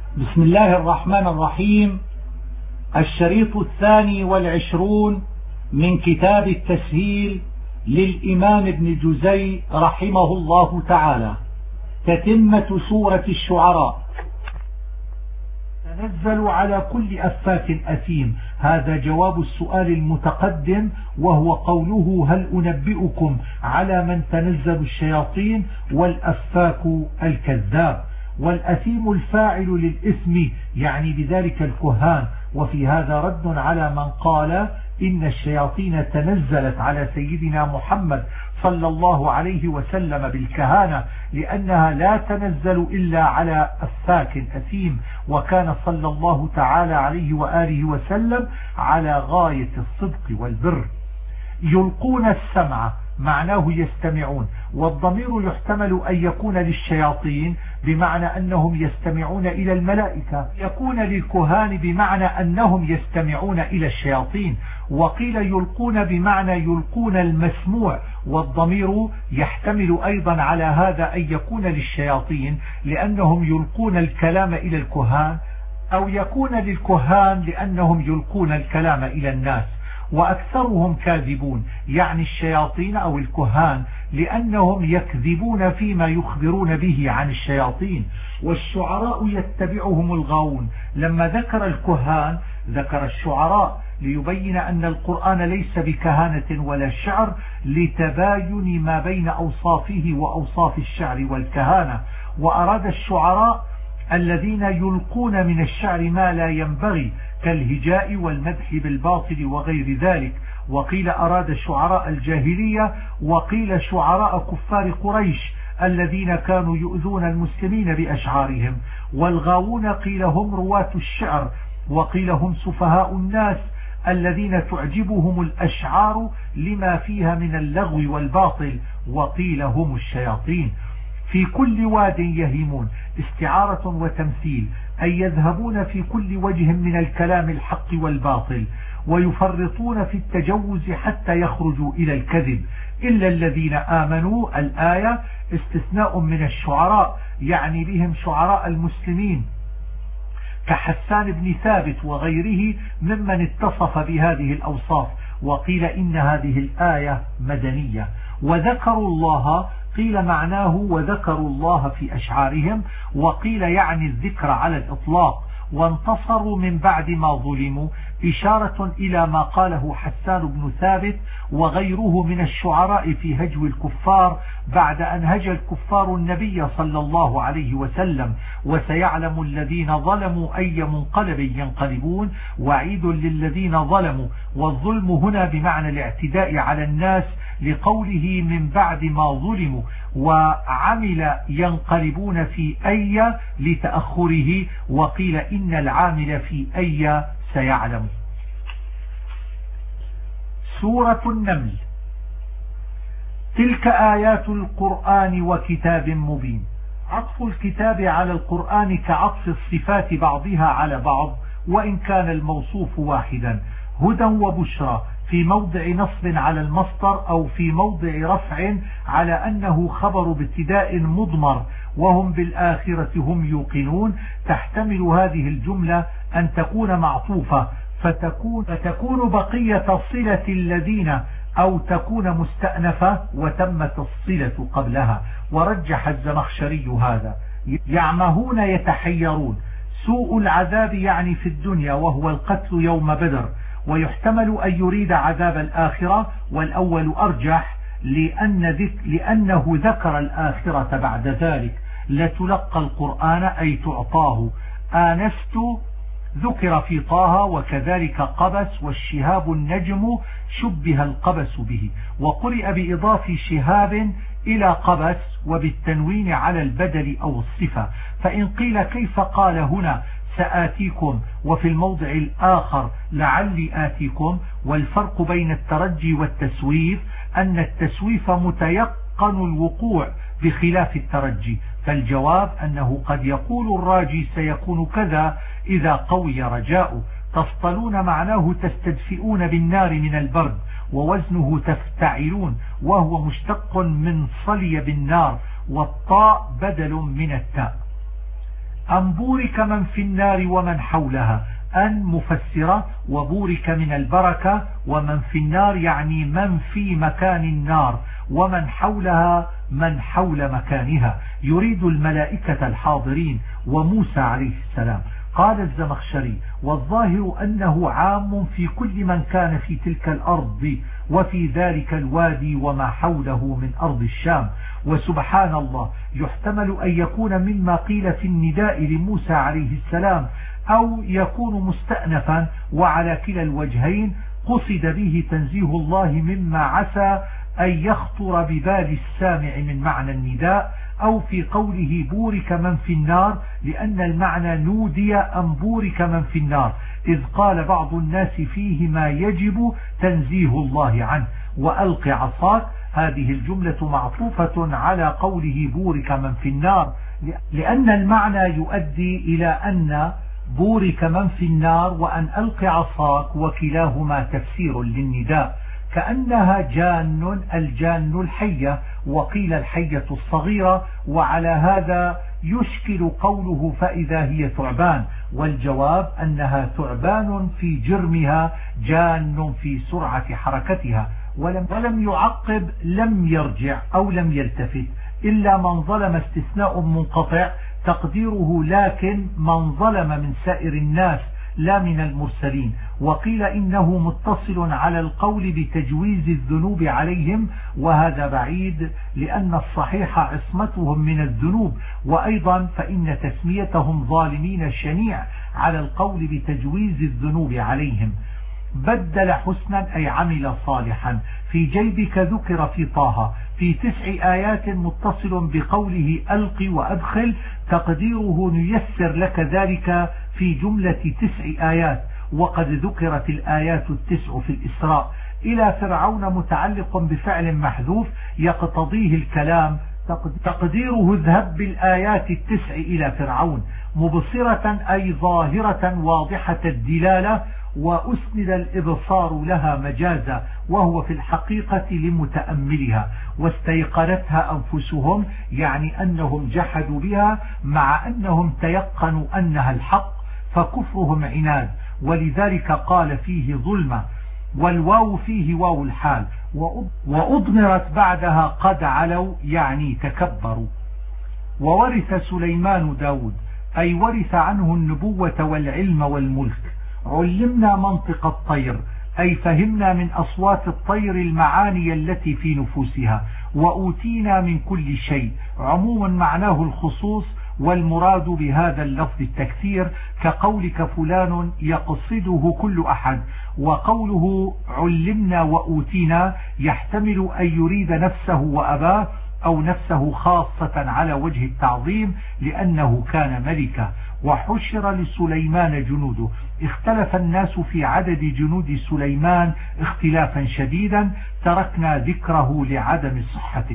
بسم الله الرحمن الرحيم. الشريط 22 من كتاب التسهيل للإمام ابن جزي رحمه الله تعالى، تتمة سورة الشعراء. تنزل على كل أفاك أثيم. هذا جواب السؤال المتقدم، وهو قوله هل أنبئكم على من تنزل الشياطين، والأفاك الكذاب. والأثيم الفاعل للإثم، يعني بذلك الكهان. وفي هذا رد على من قال إن الشياطين تنزلت على سيدنا محمد صلى الله عليه وسلم بالكهانة، لأنها لا تنزل إلا على أفاك أثيم، وكان صلى الله تعالى عليه وآله وسلم على غاية الصدق والبر. يلقون السمع معناه يستمعون، والضمير يحتمل أن يكون للشياطين بمعنى أنهم يستمعون إلى الملائكة، يكون للكهان بمعنى أنهم يستمعون إلى الشياطين. وقيل يلقون بمعنى يلقون المسموع، والضمير يحتمل أيضا على هذا أن يكون للشياطين لأنهم يلقون الكلام إلى الكهان، أو يكون للكهان لأنهم يلقون الكلام إلى الناس. وأكثرهم كاذبون، يعني الشياطين أو الكهان، لأنهم يكذبون فيما يخبرون به عن الشياطين. والشعراء يتبعهم الغاوون. لما ذكر الكهان ذكر الشعراء ليبين أن القرآن ليس بكهانة ولا شعر، لتباين ما بين أوصافه وأوصاف الشعر والكهانة. وأراد الشعراء الذين يلقون من الشعر ما لا ينبغي كالهجاء والمدح بالباطل وغير ذلك. وقيل أراد شعراء الجاهلية، وقيل شعراء كفار قريش الذين كانوا يؤذون المسلمين بأشعارهم. والغاوون قيل هم رواة الشعر، وقيل هم سفهاء الناس الذين تعجبهم الأشعار لما فيها من اللغو والباطل، وقيل هم الشياطين. في كل واد يهيمون، استعارة وتمثيل، أي يذهبون في كل وجه من الكلام الحق والباطل، ويفرطون في التجوز حتى يخرجوا إلى الكذب إلا الذين آمنوا. الآية استثناء من الشعراء، يعني بهم شعراء المسلمين كحسان بن ثابت وغيره ممن اتصف بهذه الأوصاف. وقيل إن هذه الآية مدنية. وذكروا الله، قيل معناه وذكروا الله في أشعارهم، وقيل يعني الذكر على الإطلاق. وانتصروا من بعد ما ظلموا، إشارة إلى ما قاله حسان بن ثابت وغيره من الشعراء في هجو الكفار بعد أن هجى الكفار النبي صلى الله عليه وسلم. وسيعلم الذين ظلموا أي منقلب ينقلبون، وعيد للذين ظلموا. والظلم هنا بمعنى الاعتداء على الناس، لقوله من بعد ما ظلموا. وعمل ينقلبون في أي لتأخره، وقيل إن العامل في أي سيعلم. سورة النمل. تلك آيات القرآن وكتاب مبين. عطف الكتاب على القرآن كعطف الصفات بعضها على بعض، وإن كان الموصوف واحدا. هدى وبشرى في موضع نصب على المصدر، أو في موضع رفع على أنه خبر بابتداء مضمر، وهم بالآخرة هم يوقنون. تحتمل هذه الجملة أن تكون معطوفة فتكون بقية صلة الذين، أو تكون مستأنفة وتمت الصلة قبلها. ورجح الزمخشري هذا. يعمهون يتحيرون. سوء العذاب يعني في الدنيا، وهو القتل يوم بدر. ويحتمل أن يريد عذاب الآخرة، والأول أرجح لأنه ذكر الآخرة بعد ذلك. لتلقى القرآن أي تعطاه. آنست ذكر في طه، وكذلك قبس، والشهاب النجم شبه القبس به. وقرئ بإضافة شهاب إلى قبس وبالتنوين على البدل أو الصفة. فإن قيل كيف قال هنا سآتيكم وفي الموضع الآخر لعلي آتيكم؟ والفرق بين الترجي والتسويف أن التسويف متيقن الوقوع بخلاف الترجي. فالجواب أنه قد يقول الراجي سيكون كذا إذا قوي رجاؤه. تفطلون معناه تستدفئون بالنار من البرد، ووزنه تفتعلون، وهو مشتق من صلي بالنار، والطاء بدل من التاء. أن بورك من في النار ومن حولها. أن مفسرة، وبورك من البركة، ومن في النار يعني من في مكان النار، ومن حولها من حول مكانها، يريد الملائكة الحاضرين وموسى عليه السلام. قال الزمخشري: والظاهر أنه عام في كل من كان في تلك الأرض وفي ذلك الوادي وما حوله من أرض الشام. وسبحان الله، يحتمل أن يكون مما قيل في النداء لموسى عليه السلام، أو يكون مستأنفا، وعلى كلا الوجهين قصد به تنزيه الله مما عسى أن يخطر ببال السامع من معنى النداء، أو في قوله بورك من في النار، لأن المعنى نودي أن بورك من في النار، إذ قال بعض الناس فيه ما يجب تنزيه الله عنه. وألق عصاك، هذه الجملة معطوفة على قوله بورك من في النار، لأن المعنى يؤدي إلى أن بورك من في النار وأن ألق عصاك وكلاهما تفسير للنداء، كأنها جان، الجان الحية، وقيل الحية الصغيرة، وعلى هذا يشكل قوله فإذا هي ثعبان، والجواب أنها ثعبان في جرمها، جان في سرعة حركتها. ولم يعقب لم يرجع أو لم يلتفت، إلا من ظلم استثناء منقطع تقديره لكن من ظلم من سائر الناس لا من المرسلين. وقيل إنه متصل على القول بتجويز الذنوب عليهم، وهذا بعيد، لأن الصحيح عصمتهم من الذنوب، وأيضا فإن تسميتهم ظالمين شنيع على القول بتجويز الذنوب عليهم. بدل حسنا أي عمل صالحا. في جيبك ذكر في طه في 9 آيات متصل بقوله ألق وأدخل، تقديره نيسر لك ذلك في جملة 9 آيات، وقد ذكرت الآيات 9 في الإسراء. إلى فرعون متعلق بفعل محذوف يقتضيه الكلام، تقديره اذهب بالآيات 9 إلى فرعون، مبصرة أي ظاهرة واضحة الدلالة، وأسند الإبصار لها مجازا، وهو في الحقيقة لمتأملها. واستيقنتها أنفسهم، يعني أنهم جحدوا بها مع أنهم تيقنوا أنها الحق، فكفرهم عناد، ولذلك قال فيه ظلمة. والواو فيه واو الحال، وأضمرت بعدها قد علوا، يعني تكبروا. وورث سليمان داود، أي ورث عنه النبوة والعلم والملك. علمنا منطق الطير، أي فهمنا من أصوات الطير المعاني التي في نفوسها. وأوتينا من كل شيء، عموما معناه الخصوص، والمراد بهذا اللفظ التكثير، كقولك فلان يقصده كل أحد. وقوله علمنا وأوتينا يحتمل أن يريد نفسه وأباه، أو نفسه خاصة على وجه التعظيم لأنه كان ملكا. وحشر لسليمان جنوده، اختلف الناس في عدد جنود سليمان اختلافا شديدا، تركنا ذكره لعدم صحته.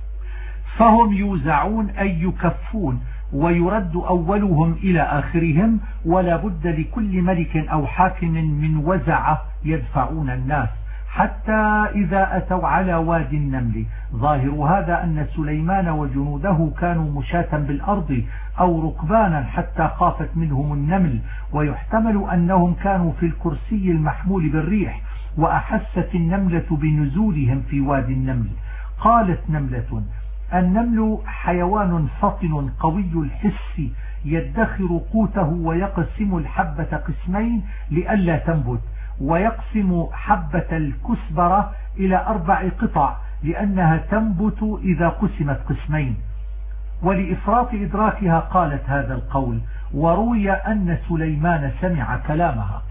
فهم يوزعون أي يكفون، ويرد أولهم إلى آخرهم، ولا بد لكل ملك أو حاكم من وزعة يدفعون الناس، حتى إذا أتوا على وادي النمل. ظاهر هذا أن سليمان وجنوده كانوا مشاة بالأرض أو ركبانا حتى خافت منهم النمل، ويحتمل أنهم كانوا في الكرسي المحمول بالريح، وأحست النملة بنزولهم في وادي النمل. قالت نملة: النمل حيوان فطن قوي الحس، يدخر قوته ويقسم الحبة قسمين لئلا تنبت، ويقسم حبة الكسبرة إلى 4 قطع لأنها تنبت إذا قسمت قسمين. ولإفراط إدراكها قالت هذا القول. وروي أن سليمان سمع كلامها،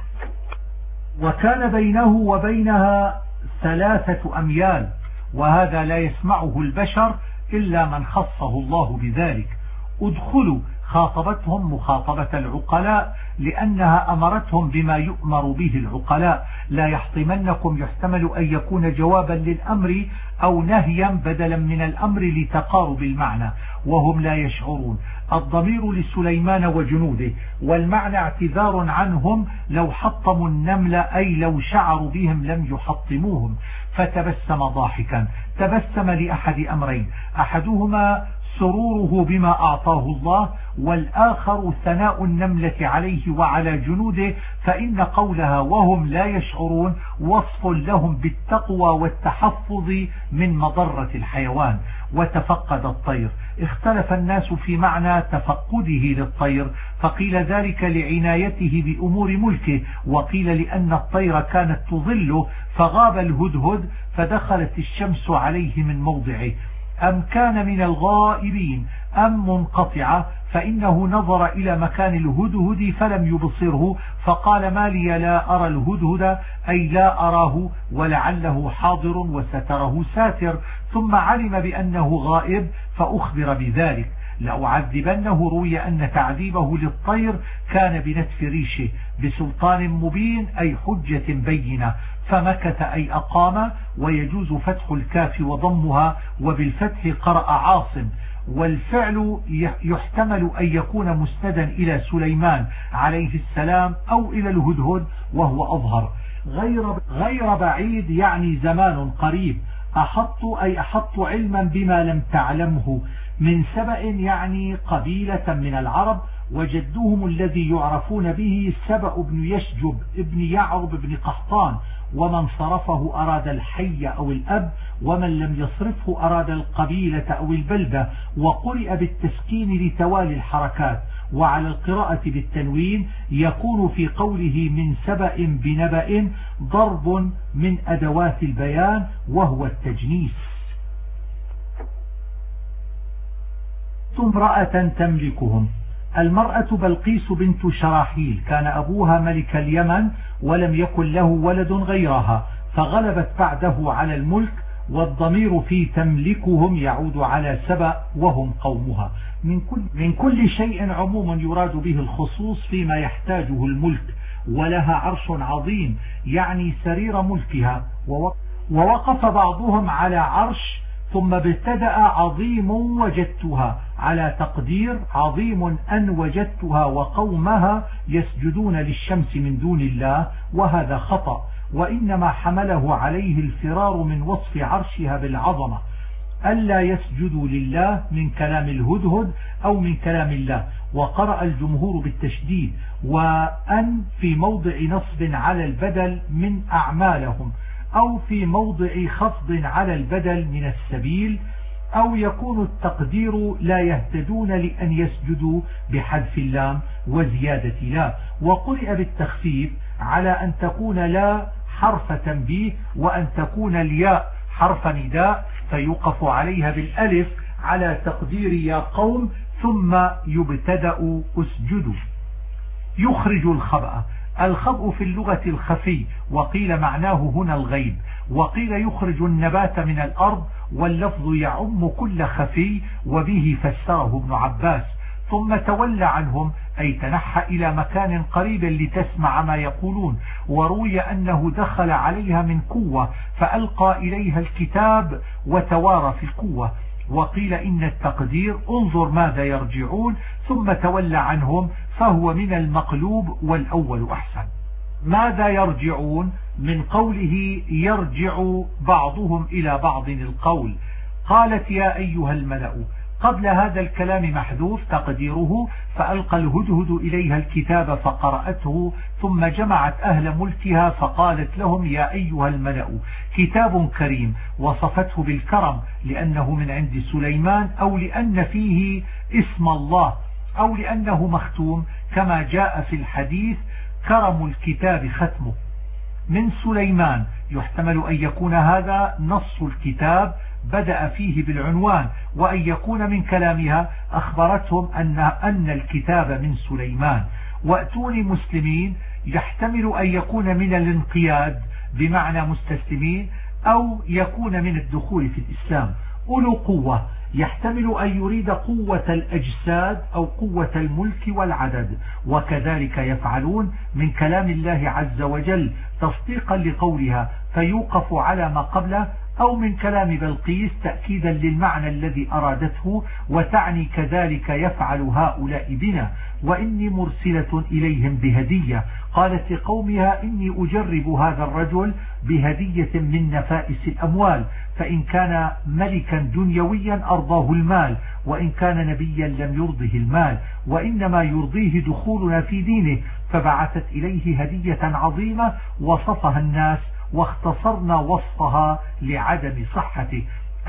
وكان بينه وبينها 3 أميال، وهذا لا يسمعه البشر إلا من خصه الله بذلك. ادخلوا خاطبتهم مخاطبة العقلاء، لأنها أمرتهم بما يؤمر به العقلاء. لا يحطمنكم يحتمل أن يكون جوابا للأمر أو نهيا بدلا من الأمر لتقارب المعنى، وهم لا يشعرون. الضمير لسليمان وجنوده، والمعنى اعتذار عنهم لو حطموا النمل، أي لو شعروا بهم لم يحطموهم. فتبسم ضاحكا، تبسم لأحد أمرين: أحدهما سروره بما أعطاه الله، والآخر ثناء النملة عليه وعلى جنوده، فإن قولها وهم لا يشعرون وصف لهم بالتقوى والتحفظ من مضرة الحيوان. وتفقد الطير، اختلف الناس في معنى تفقده للطير، فقيل ذلك لعنايته بأمور ملكه، وقيل لأن الطير كانت تظله فغاب الهدهد فدخلت الشمس عليه من موضعه. أم كان من الغائبين أم منقطعة، فإنه نظر إلى مكان الهدهد فلم يبصره فقال ما لي لا أرى الهدهد، أي لا أراه ولعله حاضر وستره ساتر، ثم علم بأنه غائب فأخبر بذلك. لأعذبنه، روي أن تعذيبه للطير كان بنتف ريشه بسلطان مبين أي حجة بينة، فمكث أي أقام، ويجوز فتح الكاف وضمها، وبالفتح قرأ عاصم. والفعل يحتمل أن يكون مسندا إلى سليمان عليه السلام أو إلى الهدهد وهو أظهر. غير بعيد يعني زمان قريب. أحط أي أحط علما بما لم تعلمه. من سبأ يعني قبيلة من العرب، وجدهم الذي يعرفون به سبأ بن يشجب ابن يعرب بن قحطان، ومن صرفه أراد الحي أو الأب، ومن لم يصرفه أراد القبيلة أو البلدة. وقرئ بالتسكين لتوالي الحركات، وعلى القراءة بالتنوين يكون في قوله من سبأ بنبأ ضرب من أدوات البيان وهو التجنيس. امرأة تملكهم. المرأة بلقيس بنت شراحيل، كان أبوها ملك اليمن ولم يكن له ولد غيرها، فغلبت بعده على الملك، والضمير في تملكهم يعود على سبأ وهم قومها. من كل شيء عموم يراد به الخصوص فيما يحتاجه الملك. ولها عرش عظيم يعني سرير ملكها. ووقف بعضهم على عرش ثم ابتدأ عظيم وجدتها على تقدير عظيم أن وجدتها وقومها يسجدون للشمس من دون الله، وهذا خطأ، وإنما حمله عليه الفرار من وصف عرشها بالعظمة. ألا يسجدوا لله من كلام الهدهد أو من كلام الله. وقرأ الجمهور بالتشديد، وأن في موضع نصب على البدل من أعمالهم، أو في موضع خفض على البدل من السبيل، أو يكون التقدير لا يهتدون لأن يسجدوا بحذف اللام وزيادة لا. وقرئ بالتخفيف على أن تكون لا حرف تنبيه، وأن تكون الياء حرف نداء فيوقف عليها بالألف على تقدير يا قوم ثم يبتدأ اسجدوا. يخرج الخبأ. الخبء في اللغة الخفي، وقيل معناه هنا الغيب، وقيل يخرج النبات من الأرض، واللفظ يعم كل خفي، وبه فسره ابن عباس. ثم تولى عنهم أي تنحى إلى مكان قريب لتسمع ما يقولون. وروي أنه دخل عليها من قوة فألقى إليها الكتاب وتوارى في القوة. وقيل إن التقدير انظر ماذا يرجعون، ثم تولى عنهم، فهو من المقلوب والأول أحسن. ماذا يرجعون من قوله يرجع بعضهم إلى بعض القول. قالت يا أيها الملأ، قبل هذا الكلام محذوف تقديره فألقى الهدهد إليها الكتاب فقرأته، ثم جمعت أهل ملكها فقالت لهم يا أيها الملأ. كتاب كريم وصفته بالكرم لأنه من عند سليمان، أو لأن فيه اسم الله، أو لأنه مختوم كما جاء في الحديث كرم الكتاب ختمه. من سليمان يحتمل أن يكون هذا نص الكتاب بدأ فيه بالعنوان، وأن يكون من كلامها أخبرتهم أن الكتاب من سليمان. وأتوني مسلمين يحتمل أن يكون من الانقياد بمعنى مستسلمين، أو يكون من الدخول في الإسلام. أولو قوة يحتمل أن يريد قوة الأجساد أو قوة الملك والعدد، وكذلك يفعلون من كلام الله عز وجل تصديقا لقولها فيوقف على ما قبله، أو من كلام بلقيس تأكيدا للمعنى الذي أرادته، وتعني كذلك يفعل هؤلاء بنا، وإني مرسلة إليهم بهدية. قالت لقومها إني أجرب هذا الرجل بهدية من نفائس الأموال، فإن كان ملكا دنيويا أرضاه المال، وإن كان نبيا لم يرضه المال، وإنما يرضيه دخولنا في دينه. فبعثت إليه هدية عظيمة وصفها الناس واختصرنا وصفها لعدم صحته.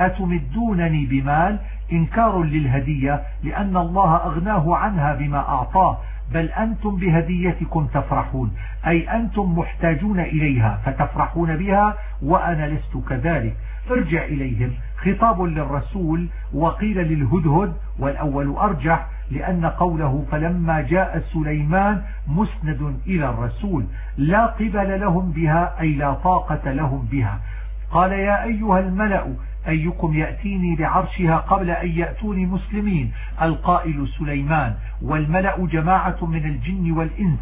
أتمدونني بمال؟ إنكار للهدية لأن الله أغناه عنها بما أعطاه، بل أنتم بهديتكم تفرحون، أي أنتم محتاجون إليها فتفرحون بها وأنا لست كذلك. ارجع إليهم خطاب للرسول، وقيل للهدهد، والأول أرجح لأن قوله فلما جاء سليمان مسند إلى الرسول، لا قبل لهم بها أي لا طاقة لهم بها. قال يا أيها الملأ أيكم يأتيني بعرشها قبل أن يأتوني مسلمين؟ القائل سليمان، والملأ جماعة من الجن والإنس،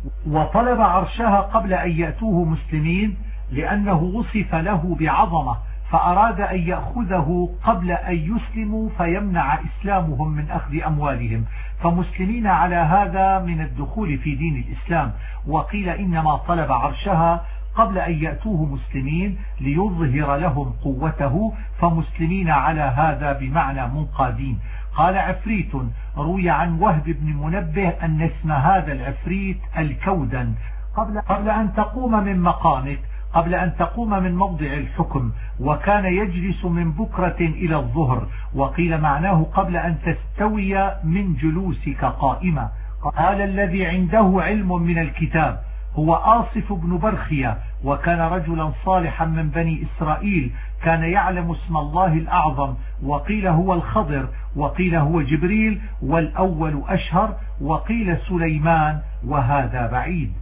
وطلب عرشها قبل أن يأتوه مسلمين لأنه وصف له بعظمة، فأراد أن يأخذه قبل أن يسلموا فيمنع إسلامهم من أخذ أموالهم، فمسلمين على هذا من الدخول في دين الإسلام. وقيل إنما طلب عرشها قبل أن يأتوه مسلمين ليظهر لهم قوته، فمسلمين على هذا بمعنى منقادين. قال عفريت، روي عن وهب بن منبه أن اسم هذا العفريت الكودن، قبل أن تقوم من مقامك، قبل أن تقوم من موضع الحكم، وكان يجلس من بكرة إلى الظهر. وقيل معناه قبل أن تستوي من جلوسك قائمة. قال الذي عنده علم من الكتاب هو آصف بن برخية، وكان رجلا صالحا من بني إسرائيل، كان يعلم اسم الله الأعظم، وقيل هو الخضر، وقيل هو جبريل، والأول أشهر، وقيل سليمان، وهذا بعيد.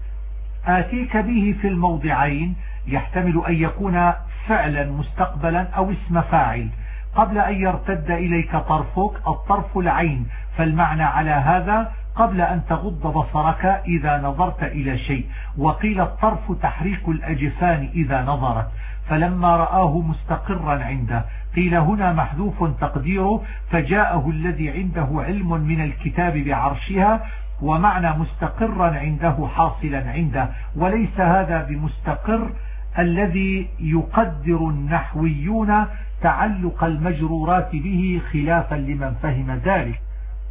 آتيك به في الموضعين يحتمل أن يكون فعلا مستقبلا أو اسم فاعل. قبل أن يرتد إليك طرفك، الطرف العين، فالمعنى على هذا قبل أن تغض بصرك إذا نظرت إلى شيء. وقيل الطرف تحريك الأجفان إذا نظرت، فلما رآه مستقرا عنده. قيل هنا محذوف تقديره فجاءه الذي عنده علم من الكتاب بعرشها، ومعنى مستقرا عنده حاصلا عنده، وليس هذا بمستقر الذي يقدر النحويون تعلق المجرورات به خلافا لمن فهم ذلك.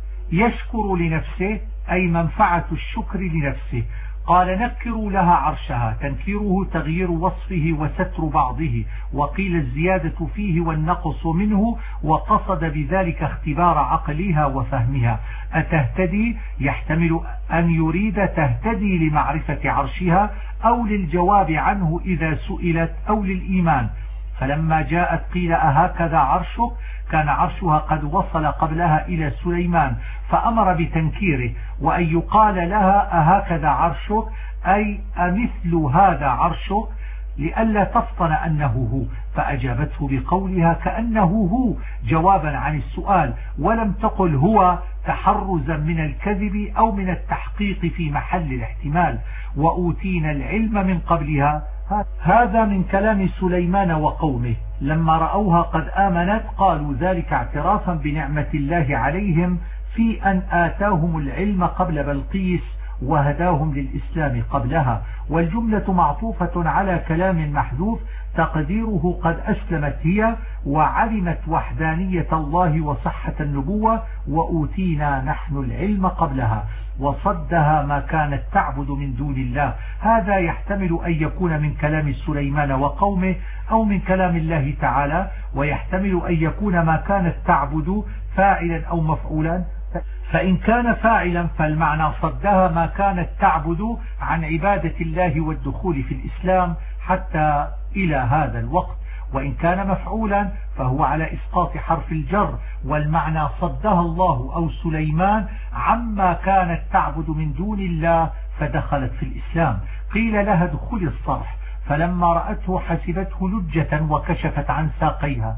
يشكر لنفسه أي منفعة الشكر لنفسه. قال نكروا لها عرشها، تنكيره تغيير وصفه وستر بعضه، وقيل الزيادة فيه والنقص منه، وقصد بذلك اختبار عقلها وفهمها. أتهتدي يحتمل أن يريد تهتدي لمعرفة عرشها أو للجواب عنه إذا سئلت أو للإيمان. فلما جاءت قيل أهكذا عرشك، كان عرشها قد وصل قبلها إلى سليمان فأمر بتنكيره، وأن يقال لها أهكذا عرشك أي أمثل هذا عرشك، لئلا تفطن أنه هو، فأجابته بقولها كأنه هو جوابا عن السؤال، ولم تقل هو تحرزا من الكذب أو من التحقيق في محل الاحتمال. وأوتينا العلم من قبلها. هذا من كلام سليمان وقومه، لما رأوها قد آمنت قالوا ذلك اعترافا بنعمة الله عليهم في أن آتاهم العلم قبل بلقيس وهداهم للإسلام قبلها. والجملة معطوفة على كلام محذوف تقديره قد أسلمت هي وعلمت وحدانية الله وصحة النبوة، وأوتينا نحن العلم قبلها، وصدها ما كانت تعبد من دون الله. هذا يحتمل أن يكون من كلام سليمان وقومه أو من كلام الله تعالى، ويحتمل أن يكون ما كانت تعبد فاعلا أو مفعولا. فإن كان فاعلا فالمعنى صدها ما كانت تعبد عن عبادة الله والدخول في الإسلام حتى إلى هذا الوقت. وإن كان مفعولا فهو على إسقاط حرف الجر، والمعنى صدها الله أو سليمان عما كانت تعبد من دون الله فدخلت في الإسلام. قيل لها ادخلي الصرح، فلما رأته حسبته لجة وكشفت عن ساقيها.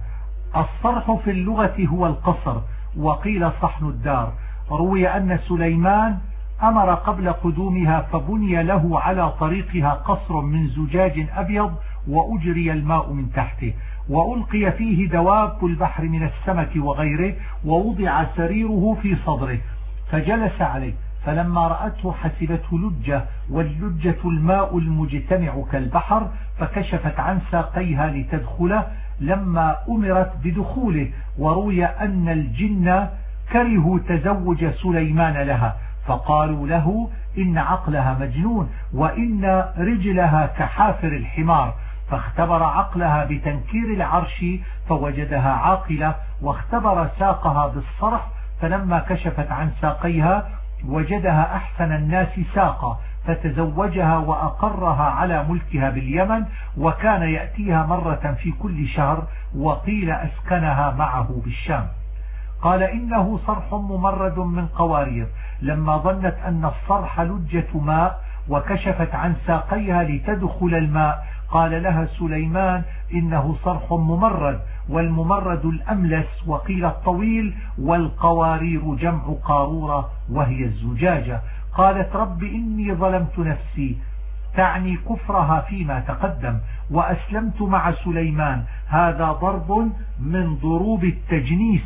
الصرح في اللغة هو القصر، وقيل صحن الدار. روي أن سليمان أمر قبل قدومها فبني له على طريقها قصر من زجاج أبيض وأجري الماء من تحته، وألقي فيه دواب البحر من السمك وغيره، ووضع سريره في صدره فجلس عليه، فلما رأته حسبته لجة، واللجة الماء المجتمع كالبحر، فكشفت عن ساقيها لتدخله لما أمرت بدخوله. وروي أن الجن كرهوا تزوج سليمان لها، فقالوا له إن عقلها مجنون وإن رجلها كحافر الحمار، فاختبر عقلها بتنكير العرش فوجدها عاقلة، واختبر ساقها بالصرح فلما كشفت عن ساقيها وجدها أحسن الناس ساقا، فتزوجها وأقرها على ملكها باليمن، وكان يأتيها مرة في كل شهر، وقيل أسكنها معه بالشام. قال إنه صرح ممرد من قوارير، لما ظنت أن الصرح لجة ماء وكشفت عن ساقيها لتدخل الماء، قال لها سليمان إنه صرح ممرد، والممرد الأملس وقيل الطويل، والقوارير جمع قارورة وهي الزجاجة. قالت رب إني ظلمت نفسي، تعني كفرها فيما تقدم، وأسلمت مع سليمان. هذا ضرب من ضروب التجنيس.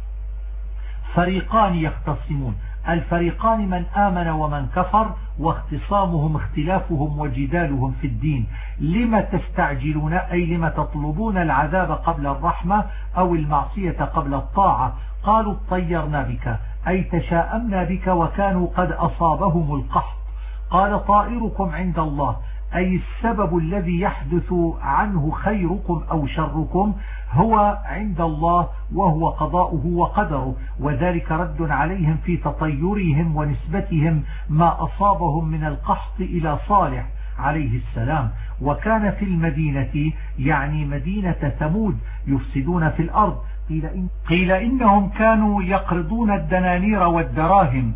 فريقان يختصمون، الفريقان من آمن ومن كفر، واختصامهم اختلافهم وجدالهم في الدين. لما تستعجلون أي لما تطلبون العذاب قبل الرحمة أو المعصية قبل الطاعة؟ قالوا اطيرنا بك أي تشاءمنا بك، وكانوا قد أصابهم القحط. قال طائركم عند الله أي السبب الذي يحدث عنه خيركم أو شركم هو عند الله، وهو قضاؤه وقدره، وذلك رد عليهم في تطيرهم ونسبتهم ما أصابهم من القحط إلى صالح عليه السلام. وكان في المدينة يعني مدينة ثمود يفسدون في الأرض، قيل إنهم كانوا يقرضون الدنانير والدراهم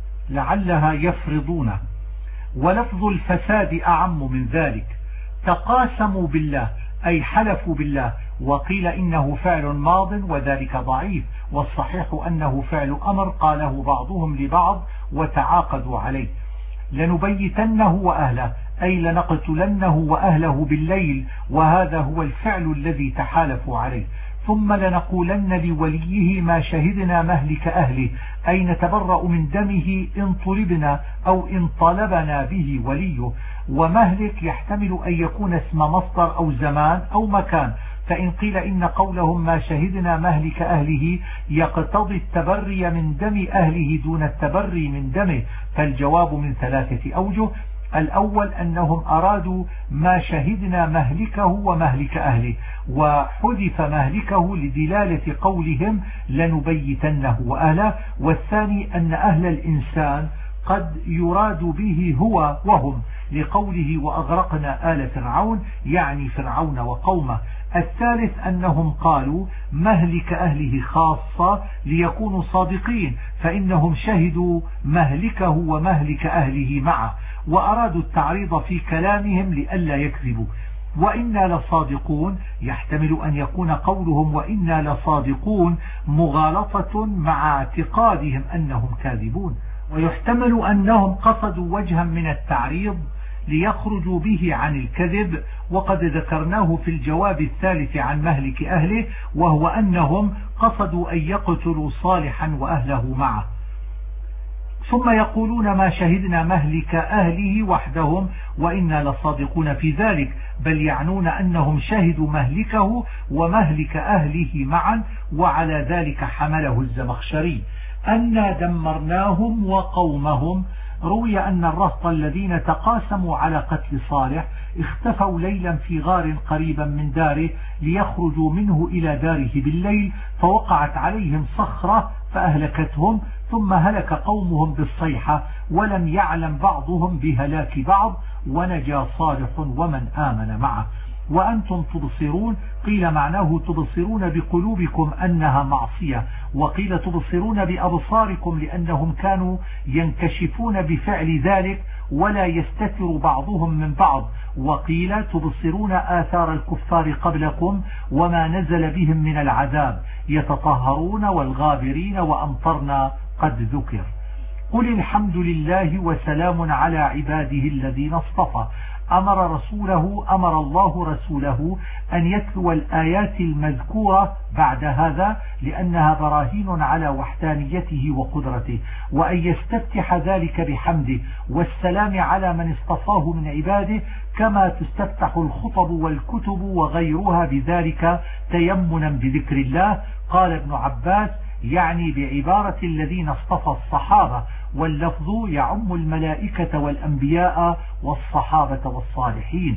لعلها يفرضون، ولفظ الفساد أعم من ذلك. تقاسموا بالله أي حلفوا بالله، وقيل إنه فعل ماض وذلك ضعيف، والصحيح أنه فعل أمر قاله بعضهم لبعض وتعاقدوا عليه. لنبيتنه وأهله أي لنقتلنه وأهله بالليل، وهذا هو الفعل الذي تحالفوا عليه. ثم لنقولن لوليه ما شهدنا مهلك أهله أي نتبرأ من دمه إن طلبنا أو إن طلبنا به وليه. ومهلك يحتمل أن يكون اسم مصدر أو زمان أو مكان، فإن قيل إن قولهم ما شهدنا مهلك أهله يقتضي التبري من دم أهله دون التبري من دمه، فالجواب من 3 أوجه. الأول أنهم أرادوا ما شهدنا مهلكه ومهلك أهله، وحذف مهلكه لدلالة قولهم لنبيتنه وأهله. والثاني أن أهل الإنسان قد يراد به هو وهم، لقوله وأغرقنا آل فرعون يعني فرعون وقومه. الثالث أنهم قالوا مهلك أهله خاصة ليكونوا صادقين، فإنهم شهدوا مهلكه ومهلك أهله معه، وأرادوا التعريض في كلامهم لئلا يكذبوا. وإنا لصادقون يحتمل أن يكون قولهم وإنا لصادقون مغالطة مع اعتقادهم أنهم كاذبون، ويحتمل أنهم قصدوا وجها من التعريض ليخرجوا به عن الكذب، وقد ذكرناه في الجواب الثالث عن مهلك أهله، وهو أنهم قصدوا أن يقتلوا صالحا وأهله معه. ثم يقولون ما شهدنا مهلك أهله وحدهم وإنا لصادقون في ذلك، بل يعنون أنهم شهدوا مهلكه ومهلك أهله معا، وعلى ذلك حمله الزمخشري. أنا دمرناهم وقومهم. روي أن الرهط الذين تقاسموا على قتل صالح اختفوا ليلا في غار قريبا من داره ليخرجوا منه إلى داره بالليل، فوقعت عليهم صخرة فأهلكتهم، ثم هلك قومهم بالصيحة، ولم يعلم بعضهم بهلاك بعض، ونجا صالح ومن آمن معه. وأنتم تبصرون قيل معناه تبصرون بقلوبكم أنها معصية، وقيل تبصرون بأبصاركم لأنهم كانوا ينكشفون بفعل ذلك ولا يستتر بعضهم من بعض، وقيل تبصرون آثار الكفار قبلكم وما نزل بهم من العذاب، يتطهرون والغابرين وأمطرنا قد ذكر. قل الحمد لله وسلام على عباده الذين اصطفى. أمر الله رسوله أن يتلو الآيات المذكورة بعد هذا لأنها براهين على وحدانيته وقدرته، وأن يستفتح ذلك بحمده والسلام على من اصطفاه من عباده، كما تستفتح الخطب والكتب وغيرها بذلك تيمنا بذكر الله. قال ابن عباس: يعني بعبارة الذين اصطفى الصحابة، واللفظ يعم الملائكة والأنبياء والصحابة والصالحين.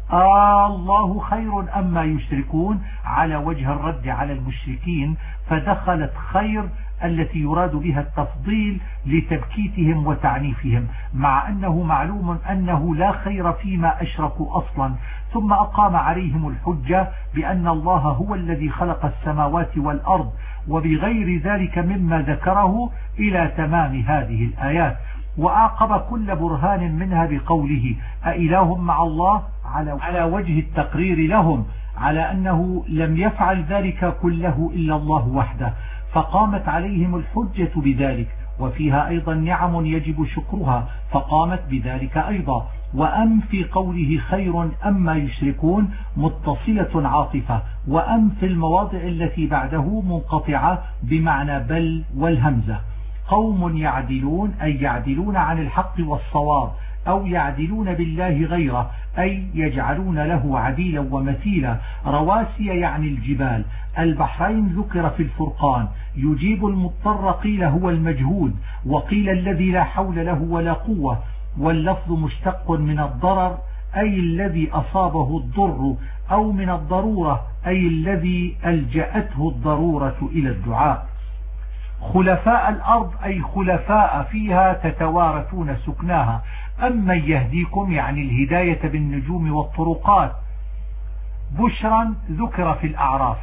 الله خير أما يشركون على وجه الرد على المشركين، فدخلت خير التي يراد بها التفضيل لتبكيتهم وتعنيفهم، مع أنه معلوم أنه لا خير فيما أشركوا أصلا. ثم أقام عليهم الحجة بأن الله هو الذي خلق السماوات والأرض وبغير ذلك مما ذكره إلى تمام هذه الآيات. وأعقب كل برهان منها بقوله: أإله مع الله، على وجه التقرير لهم على أنه لم يفعل ذلك كله إلا الله وحده، فقامت عليهم الحجة بذلك. وفيها أيضا نعم يجب شكرها فقامت بذلك أيضا. وأم في قوله خير أما يشركون متصلة عاطفة، وأم في المواضع التي بعده منقطعة بمعنى بل والهمزة. قوم يعدلون أي يعدلون عن الحق والصواب، أو يعدلون بالله غيره أي يجعلون له عديلا ومثيلا. رواسي يعني الجبال. البحرين ذكر في الفرقان. يجيب المضطر قيل هو المجهود، وقيل الذي لا حول له ولا قوة. واللفظ مشتق من الضرر أي الذي أصابه الضر، أو من الضرورة أي الذي ألجأته الضرورة إلى الدعاء. خلفاء الأرض أي خلفاء فيها تتوارثون سكناها. أما يهديكم يعني الهداية بالنجوم والطرقات. بشرا ذكر في الأعراف.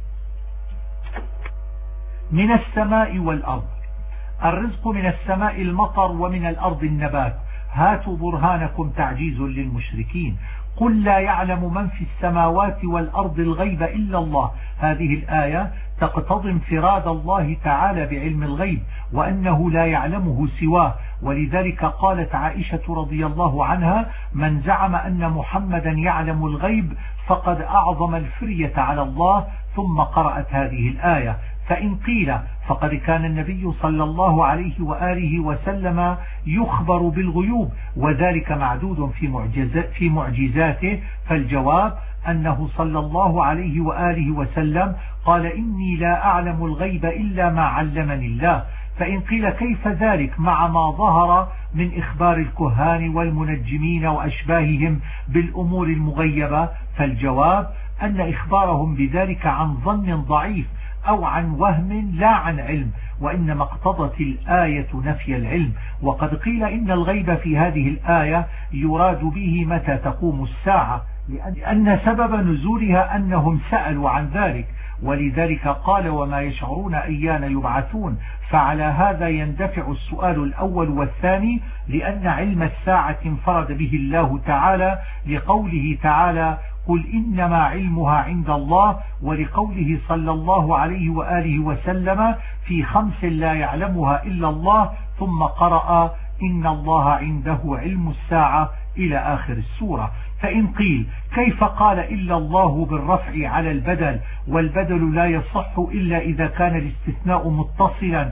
من السماء والأرض. الرزق من السماء المطر ومن الأرض النبات. هاتوا برهانكم تعجيز للمشركين. قل لا يعلم من في السماوات والأرض الغيب إلا الله. هذه الآية تقتضي انفراد الله تعالى بعلم الغيب وأنه لا يعلمه سواه، ولذلك قالت عائشة رضي الله عنها: من زعم أن محمدا يعلم الغيب فقد أعظم الفرية على الله. ثم قرأت هذه الآية. فإن قيل فقد كان النبي صلى الله عليه وآله وسلم يخبر بالغيوب وذلك معدود في معجزاته، فالجواب أنه صلى الله عليه وآله وسلم قال: إني لا أعلم الغيب إلا ما علمني الله. فإن قيل كيف ذلك مع ما ظهر من إخبار الكهان والمنجمين وأشباههم بالأمور المغيبة، فالجواب أن إخبارهم بذلك عن ظن ضعيف أو عن وهم لا عن علم، وإنما اقتضت الآية نفي العلم. وقد قيل إن الغيب في هذه الآية يراد به متى تقوم الساعة، لأن سبب نزولها أنهم سألوا عن ذلك، ولذلك قال: وما يشعرون أيان يبعثون. فعلى هذا يندفع السؤال الأول والثاني، لأن علم الساعة انفرد به الله تعالى لقوله تعالى: قل إنما علمها عند الله، ولقوله صلى الله عليه وآله وسلم: في 5 لا يعلمها إلا الله. ثم قرأ: إن الله عنده علم الساعة إلى آخر السورة. فإن قيل كيف قال إلا الله بالرفع على البدل، والبدل لا يصح إلا إذا كان الاستثناء متصلا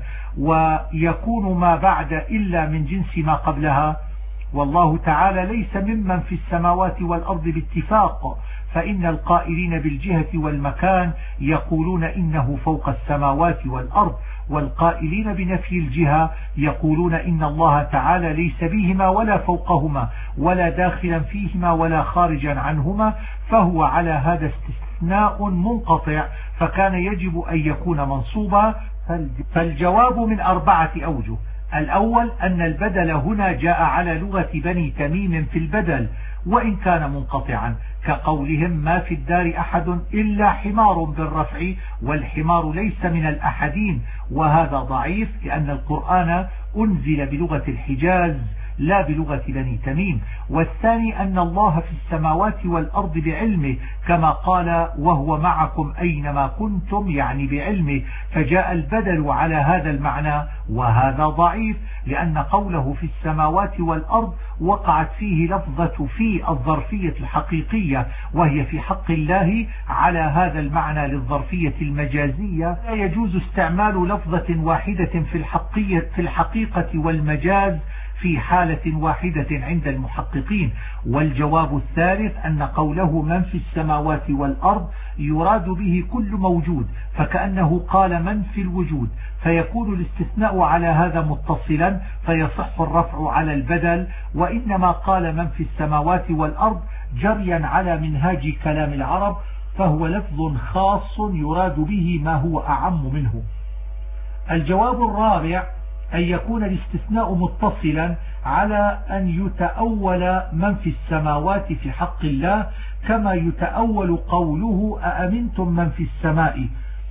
ويكون ما بعد إلا من جنس ما قبلها؟ والله تعالى ليس ممن في السماوات والأرض باتفاق، فإن القائلين بالجهة والمكان يقولون إنه فوق السماوات والأرض، والقائلين بنفي الجهة يقولون إن الله تعالى ليس بهما ولا فوقهما ولا داخلا فيهما ولا خارجا عنهما، فهو على هذا استثناء منقطع، فكان يجب أن يكون منصوبا. فالجواب من 4 أوجه. الأول أن البدل هنا جاء على لغة بني تميم في البدل وإن كان منقطعا، كقولهم: ما في الدار أحد إلا حمار بالرفع، والحمار ليس من الأحدين، وهذا ضعيف لأن القرآن أنزل بلغة الحجاز لا بلغة بني تميم. والثاني أن الله في السماوات والأرض بعلمه كما قال وهو معكم أينما كنتم، يعني بعلمه، فجاء البدل على هذا المعنى، وهذا ضعيف لأن قوله في السماوات والأرض وقعت فيه لفظة في الظرفية الحقيقية، وهي في حق الله على هذا المعنى للظرفية المجازية. لا يجوز استعمال لفظة واحدة في الحقيقة والمجاز في حالة واحدة عند المحققين. والجواب الثالث أن قوله من في السماوات والأرض يراد به كل موجود، فكأنه قال من في الوجود، فيكون الاستثناء على هذا متصلا فيصح الرفع على البدل. وإنما قال من في السماوات والأرض جريا على منهاج كلام العرب، فهو لفظ خاص يراد به ما هو أعم منه. الجواب الرابع أن يكون الاستثناء متصلا على أن يتأول من في السماوات في حق الله، كما يتأول قوله أأمنتم من في السماء،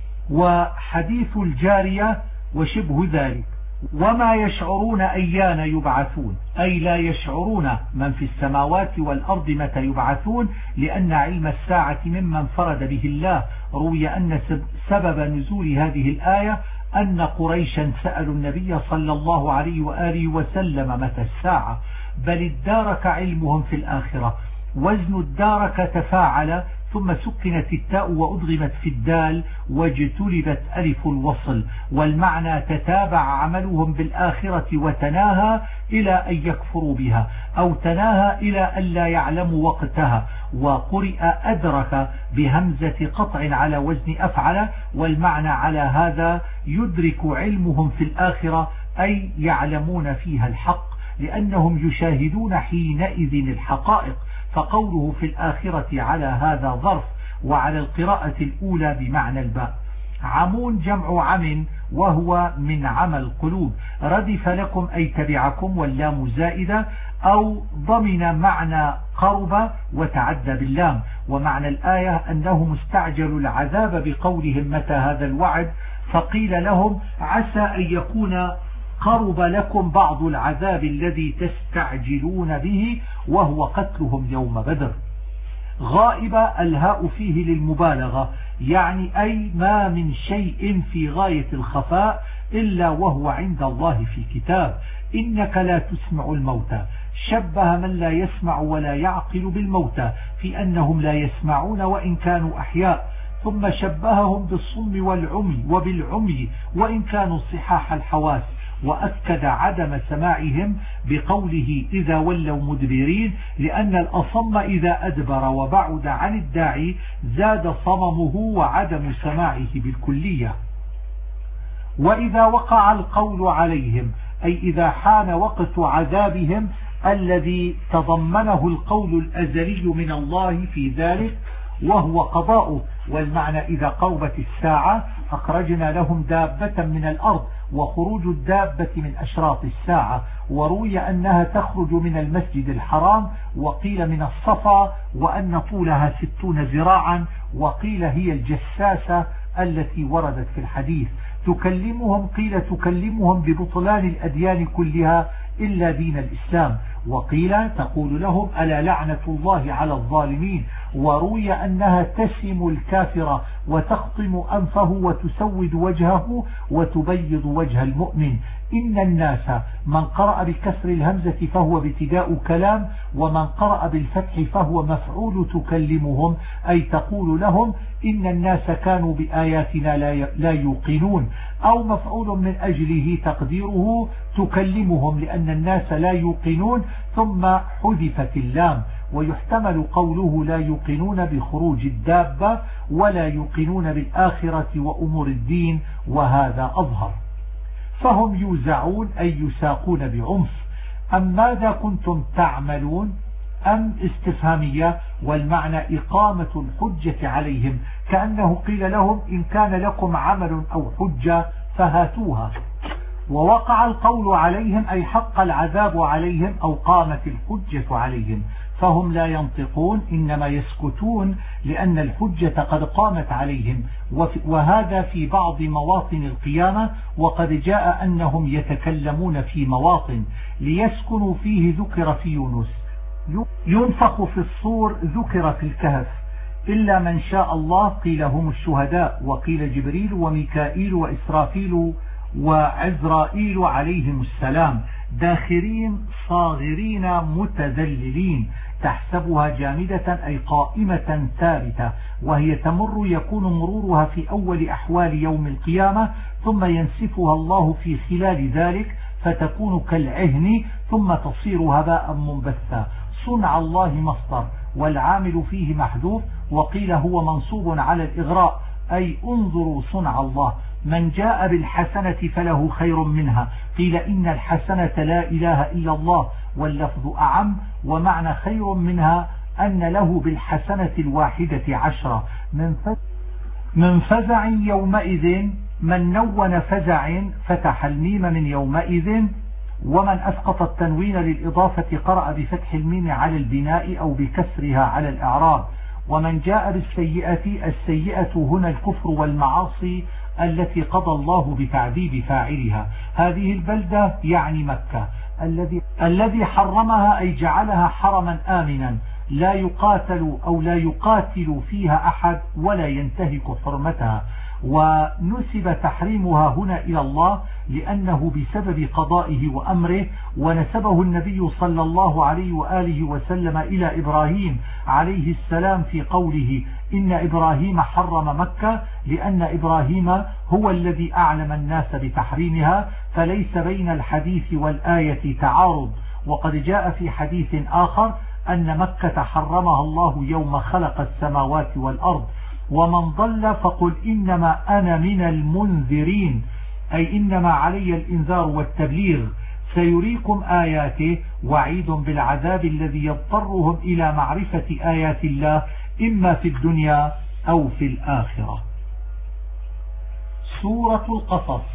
وحديث الجارية وشبه ذلك، وما يشعرون أيان يبعثون، أي لا يشعرون من في السماوات والأرض متى يبعثون، لأن علم الساعة ممن فرد به الله. روي أن سبب نزول هذه الآية أن قريشا سألوا النبي صلى الله عليه وآله وسلم متى الساعة، بل ادارك علمهم في الآخرة. وزن ادارك تفاعل ثم سكنت التاء وأدغمت في الدال واجتلبت ألف الوصل، والمعنى تتابع عملهم بالآخرة وتناهى إلى أن يكفروا بها، أو تناهى إلى أن لا يعلموا وقتها. وقرئ أدرك بهمزة قطع على وزن أفعل، والمعنى على هذا يدرك علمهم في الآخرة، أي يعلمون فيها الحق، لأنهم يشاهدون حينئذ الحقائق. فقوله في الآخرة على هذا ظرف، وعلى القراءة الأولى بمعنى الباء. عمون جمع عم، وهو من عمى القلوب. ردف لكم أي تبعكم، واللام زائدة، أو ضمن معنى قرب وتعدى باللام. ومعنى الآية أنهم استعجلوا العذاب بقولهم متى هذا الوعد، فقيل لهم عسى أن يكون قرب لكم بعض العذاب الذي تستعجلون به، وهو قتلهم يوم بدر. غائب الهاء فيه للمبالغة، يعني أي ما من شيء في غاية الخفاء إلا وهو عند الله في كتاب. إنك لا تسمع الموتى، شبه من لا يسمع ولا يعقل بالموتى في أنهم لا يسمعون وإن كانوا أحياء، ثم شبههم بالصم والعمي وبالعمي وإن كانوا صحاح الحواس، وأكد عدم سماعهم بقوله إذا ولوا مدبرين، لأن الأصم إذا أدبر وبعد عن الداعي زاد صممه وعدم سماعه بالكلية. وإذا وقع القول عليهم، أي إذا حان وقت عذابهم الذي تضمنه القول الأزلي من الله في ذلك وهو قضاؤه. والمعنى إذا قربت الساعة أخرجنا لهم دابة من الأرض، وخروج الدابة من أشراط الساعة. وروي أنها تخرج من المسجد الحرام، وقيل من الصفا، وأن طولها 60 ذراعا، وقيل هي الجساسة التي وردت في الحديث. تكلمهم، قيل تكلمهم ببطلان الأديان كلها إلا دين الإسلام، وقيل تقول لهم ألا لعنة الله على الظالمين. وروي أنها تسم الكافر وتخطم أنفه وتسود وجهه وتبيض وجه المؤمن. إن الناس من قرأ بكسر الهمزة فهو ابتداء كلام، ومن قرأ بالفتح فهو مفعول تكلمهم، أي تقول لهم إن الناس كانوا بآياتنا لا يوقنون، أو مفعول من أجله تقديره تكلمهم لأن الناس لا يوقنون، ثم حذفت اللام. ويحتمل قوله لا يوقنون بخروج الدابة، ولا يوقنون بالآخرة وأمور الدين، وهذا أظهر. فهم يوزعون أي يساقون بعنف. أم ماذا كنتم تعملون؟ أم استفهامية، والمعنى إقامة الحجة عليهم، كأنه قيل لهم إن كان لكم عمل أو حجة فهاتوها. ووقع القول عليهم أي حق العذاب عليهم أو قامت الحجة عليهم، فهم لا ينطقون إنما يسكتون لأن الحجة قد قامت عليهم، وهذا في بعض مواطن القيامة، وقد جاء أنهم يتكلمون في مواطن ليسكنوا فيه ذكر في يونس، ينفخ في الصور ذكر في الكهف، إلا من شاء الله قيل هم الشهداء، وقيل جبريل وميكائيل وإسرافيل وعزرائيل عليهم السلام، داخرين صاغرين متذللين، تحسبها جامدة أي قائمة ثابتة، وهي تمر يكون مرورها في أول أحوال يوم القيامة، ثم ينسفها الله في خلال ذلك فتكون كالعهن ثم تصير هباء منبثا. صنع الله مصدر والعامل فيه محذوف، وقيل هو منصوب على الإغراء أي انظروا صنع الله. من جاء بالحسنة فله خير منها، قيل إن الحسنة لا إله إلا الله، واللفظ أعم، ومعنى خير منها أن له بالحسنة الواحدة 10. من فزع يومئذ، من نون فزع فتح الميم من يومئذ، ومن أسقط التنوين للإضافة قرأ بفتح الميم على البناء أو بكسرها على الإعراب. ومن جاء بالسيئة، السيئة هنا الكفر والمعاصي التي قضى الله بتعذيب فاعلها. هذه البلدة يعني مكة الذي حرمها أي جعلها حرما آمنا لا يقاتل أو لا يقاتل فيها أحد ولا ينتهك حرمتها، ونسب تحريمها هنا إلى الله لأنه بسبب قضائه وأمره، ونسبه النبي صلى الله عليه وآله وسلم إلى إبراهيم عليه السلام في قوله إن إبراهيم حرم مكة، لأن إبراهيم هو الذي أعلم الناس بتحريمها، فليس بين الحديث والآية تعارض. وقد جاء في حديث آخر أن مكة حرمها الله يوم خلق السماوات والأرض. ومن ضل فقل إنما أنا من المنذرين، أي إنما علي الإنذار والتبليغ، سيريكم آياته، وعيد بالعذاب الذي يضطرهم إلى معرفة آيات الله إما في الدنيا أو في الآخرة. سورة القصص.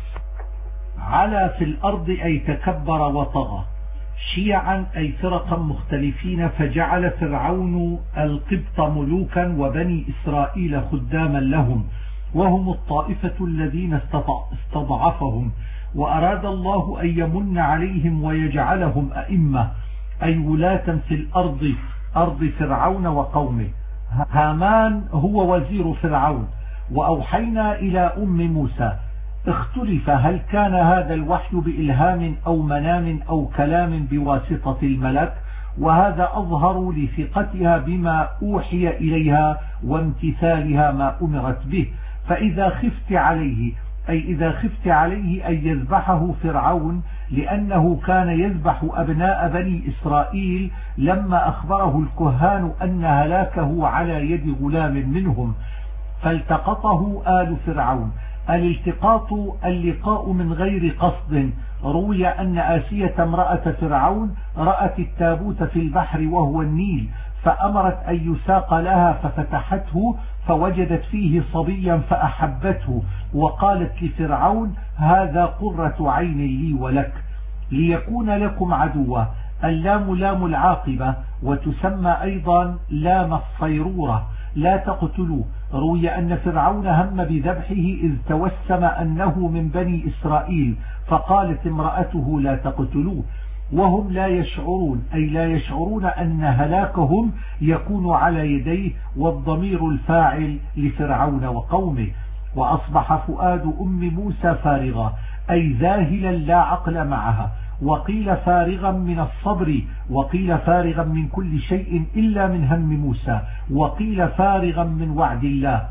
على في الأرض أي تكبر وطغى، شيعا أي فرقا مختلفين، فجعل فرعون القبط ملوكا وبني إسرائيل خداما لهم، وهم الطائفة الذين استضعفهم، وأراد الله أن يمن عليهم ويجعلهم أئمة أي ولاة في الأرض، أرض فرعون وقومه. هامان هو وزير فرعون. وأوحينا إلى أم موسى. اختلف هل كان هذا الوحي بإلهام أو منام أو كلام بواسطة الملك، وهذا أظهر لثقتها بما أوحي إليها وامتثالها ما أمرت به. فإذا خفت عليه أي إذا خفت عليه أن يذبحه فرعون، لأنه كان يذبح أبناء بني إسرائيل لما أخبره الكهان أن هلاكه على يد غلام منهم، فالتقطه آل فرعون. الالتقاط اللقاء من غير قصد. روي أن آسية امرأة فرعون رأت التابوت في البحر وهو النيل، فأمرت أن يساق لها ففتحته فوجدت فيه صبيا فأحبته، وقالت لفرعون هذا قرة عين لي ولك ليكون لكم عدوا. اللام لام العاقبة، وتسمى أيضا لام الصيرورة، لا تقتلوه. روي أن فرعون هم بذبحه إذ توسم أنه من بني إسرائيل، فقالت امرأته لا تقتلوه، وهم لا يشعرون أي لا يشعرون أن هلاكهم يكون على يديه، والضمير الفاعل لفرعون وقومه. وأصبح فؤاد أم موسى فارغا أي ذاهلا لا عقل معها، وقيل فارغا من الصبر، وقيل فارغا من كل شيء إلا من هم موسى، وقيل فارغا من وعد الله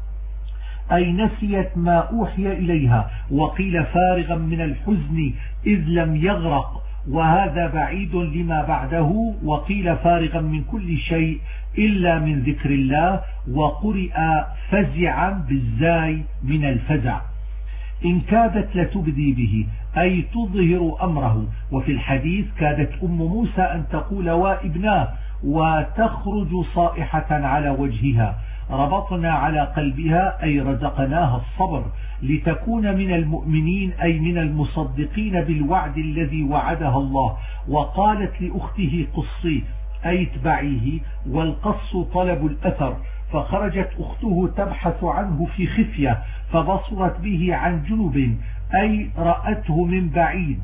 أي نسيت ما أوحي إليها، وقيل فارغا من الحزن إذ لم يغرق، وهذا بعيد لما بعده. وقيل فارغا من كل شيء إلا من ذكر الله، وقرئ فزعا بالزاي من الفزع. إن كادت لتبدي به أي تظهر أمره. وفي الحديث كادت أم موسى أن تقول وابناه وتخرج صائحة على وجهها. ربطنا على قلبها أي رزقناها الصبر لتكون من المؤمنين أي من المصدقين بالوعد الذي وعدها الله. وقالت لأخته قصيه أي اتبعيه، والقص طلب الأثر. فخرجت أخته تبحث عنه في خفية فبصرت به عن جنب أي رأته من بعيد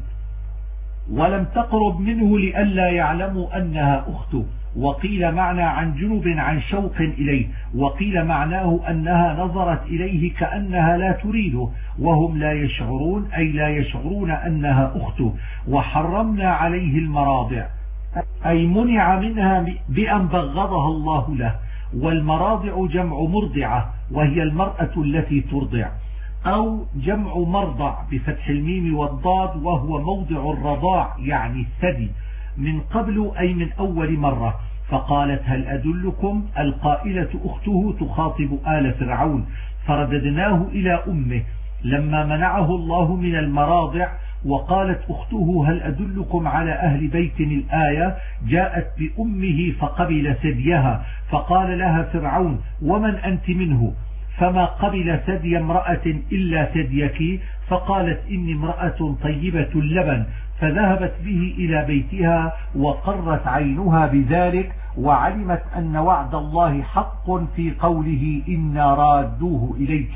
ولم تقرب منه لئلا يعلموا أنها أخته. وقيل معنى عن جنب عن شوق إليه، وقيل معناه أنها نظرت إليه كأنها لا تريده وهم لا يشعرون أي لا يشعرون أنها أخته. وحرمنا عليه المراضع أي منع منها بأن بغضها الله له. والمراضع جمع مرضعة وهي المرأة التي ترضع، أو جمع مرضع بفتح الميم والضاد وهو موضع الرضاع يعني الثدي، من قبل أي من أول مرة. فقالت هل أدلكم؟ القائلة أخته تخاطب آل فرعون. فرددناه إلى أمه لما منعه الله من المراضع. وقالت أخته هل أدلكم على أهل بيت؟ الآية جاءت بأمه فقبل ثديها. فقال لها فرعون ومن أنت منه؟ فما قبل ثدي امرأة إلا ثديك. فقالت إني امرأة طيبة اللبن. فذهبت به إلى بيتها وقرت عينها بذلك وعلمت أن وعد الله حق في قوله إنا رادوه إليك.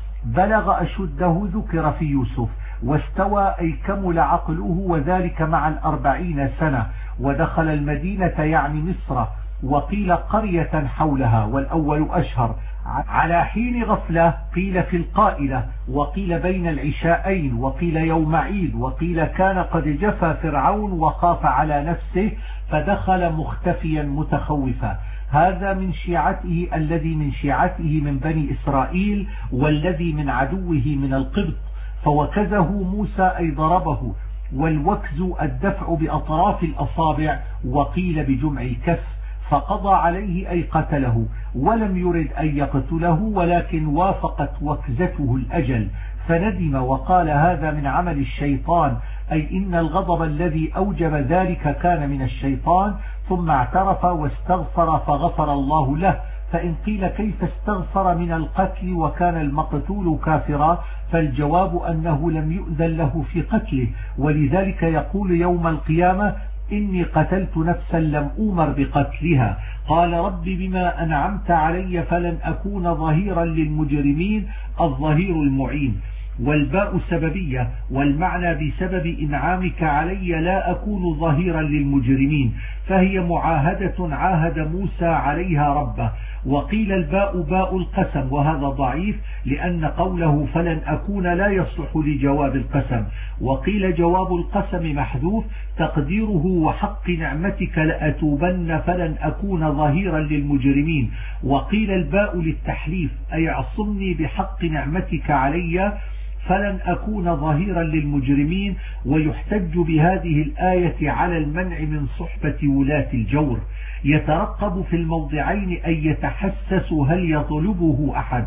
بلغ أشده ذكر في يوسف واستوى أي كمل عقله وذلك مع 40 سنة. ودخل المدينة يعني مصر، وقيل قرية حولها والأول أشهر. على حين غفلة قيل في القائلة، وقيل بين العشاءين، وقيل يوم عيد، وقيل كان قد جفى فرعون وخاف على نفسه فدخل مختفيا متخوفا. هذا من شيعته الذي من شيعته من بني إسرائيل والذي من عدوه من القبط. فوكزه موسى أي ضربه، والوكز الدفع بأطراف الأصابع وقيل بجمع كف. فقضى عليه أي قتله، ولم يرد أن يقتله ولكن وافقت وكزته الأجل. فندم وقال هذا من عمل الشيطان، أي إن الغضب الذي أوجب ذلك كان من الشيطان. ثم اعترف واستغفر فغفر الله له. فإن قيل كيف استغفر من القتل وكان المقتول كافرا؟ فالجواب أنه لم يؤذن له في قتله، ولذلك يقول يوم القيامة إني قتلت نفسا لم أؤمر بقتلها. قال رب بما أنعمت علي فلن أكون ظهيرا للمجرمين، الظهير المعين. والباء سببية، والمعنى بسبب إنعامك علي لا أكون ظهيرا للمجرمين، فهي معاهدة عاهد موسى عليها ربه. وقيل الباء باء القسم وهذا ضعيف لأن قوله فلن أكون لا يصلح لجواب القسم. وقيل جواب القسم محذوف تقديره وحق نعمتك لأتوبن فلن أكون ظهيرا للمجرمين. وقيل الباء للتحليف أي اعصمني بحق نعمتك علي فلن أكون ظهيرا للمجرمين. ويحتج بهذه الآية على المنع من صحبة ولاة الجور. يترقب في الموضعين أن يتحسس هل يطلبه أحد،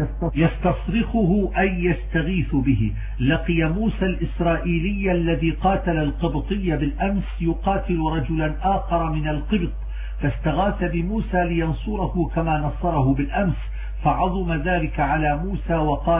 يستصرخه أي يستغيث به. لقي موسى الإسرائيلي الذي قاتل القبطي بالأمس يقاتل رجلا آخر من القبط، فاستغاث بموسى لينصره كما نصره بالأمس، فعظم ذلك على موسى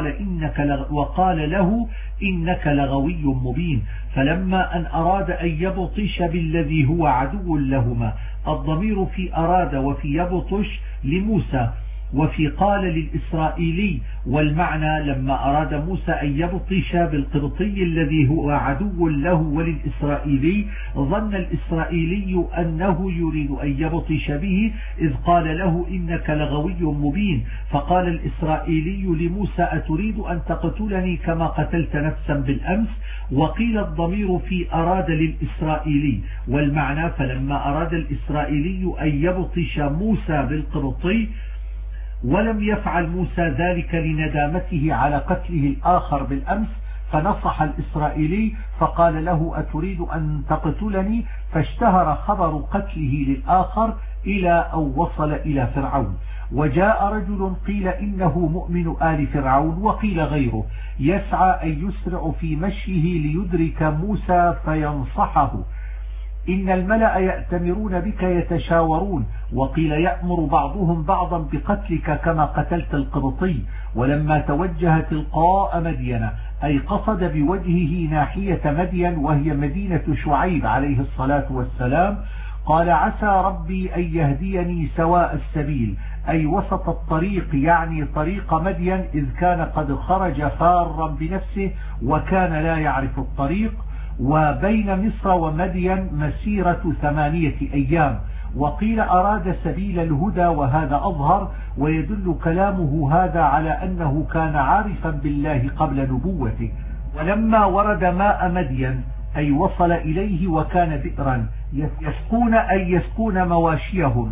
وقال له إنك لغوي مبين. فلما أن أراد أن يبطش بالذي هو عدو لهما، الضمير في أراد وفي يبطش لموسى وفي قال للإسرائيلي، والمعنى لما أراد موسى أن يبطش بالقبطي الذي هو عدو له وللإسرائيلي، ظن الإسرائيلي أنه يريد أن يبطش به إذ قال له إنك لغوي مبين. فقال الإسرائيلي لموسى أتريد أن تقتلني كما قتلت نفسا بالأمس؟ وقيل الضمير في أراد للإسرائيلي، والمعنى فلما أراد الإسرائيلي أن يبطش موسى بالقبطي ولم يفعل موسى ذلك لندامته على قتله الآخر بالأمس، فنصح الإسرائيلي فقال له أتريد أن تقتلني؟ فاشتهر خبر قتله للآخر إلى أو وصل إلى فرعون. وجاء رجل قيل إنه مؤمن آل فرعون وقيل غيره يسعى أن يسرع في مشيه ليدرك موسى فينصحه، إن الملأ يأتمرون بك يتشاورون. وقيل يأمر بعضهم بعضا بقتلك كما قتلت القبطي. ولما توجه تلقاء مدين أي قصد بوجهه ناحية مدين وهي مدينة شعيب عليه الصلاة والسلام قال عسى ربي أن يهديني سواء السبيل أي وسط الطريق، يعني طريق مدين، إذ كان قد خرج فارا بنفسه وكان لا يعرف الطريق. وبين مصر ومدين مسيرة 8 أيام. وقيل أراد سبيل الهدى وهذا أظهر، ويدل كلامه هذا على أنه كان عارفا بالله قبل نبوته. ولما ورد ماء مدين أي وصل إليه وكان بئرا يسقون مواشيهم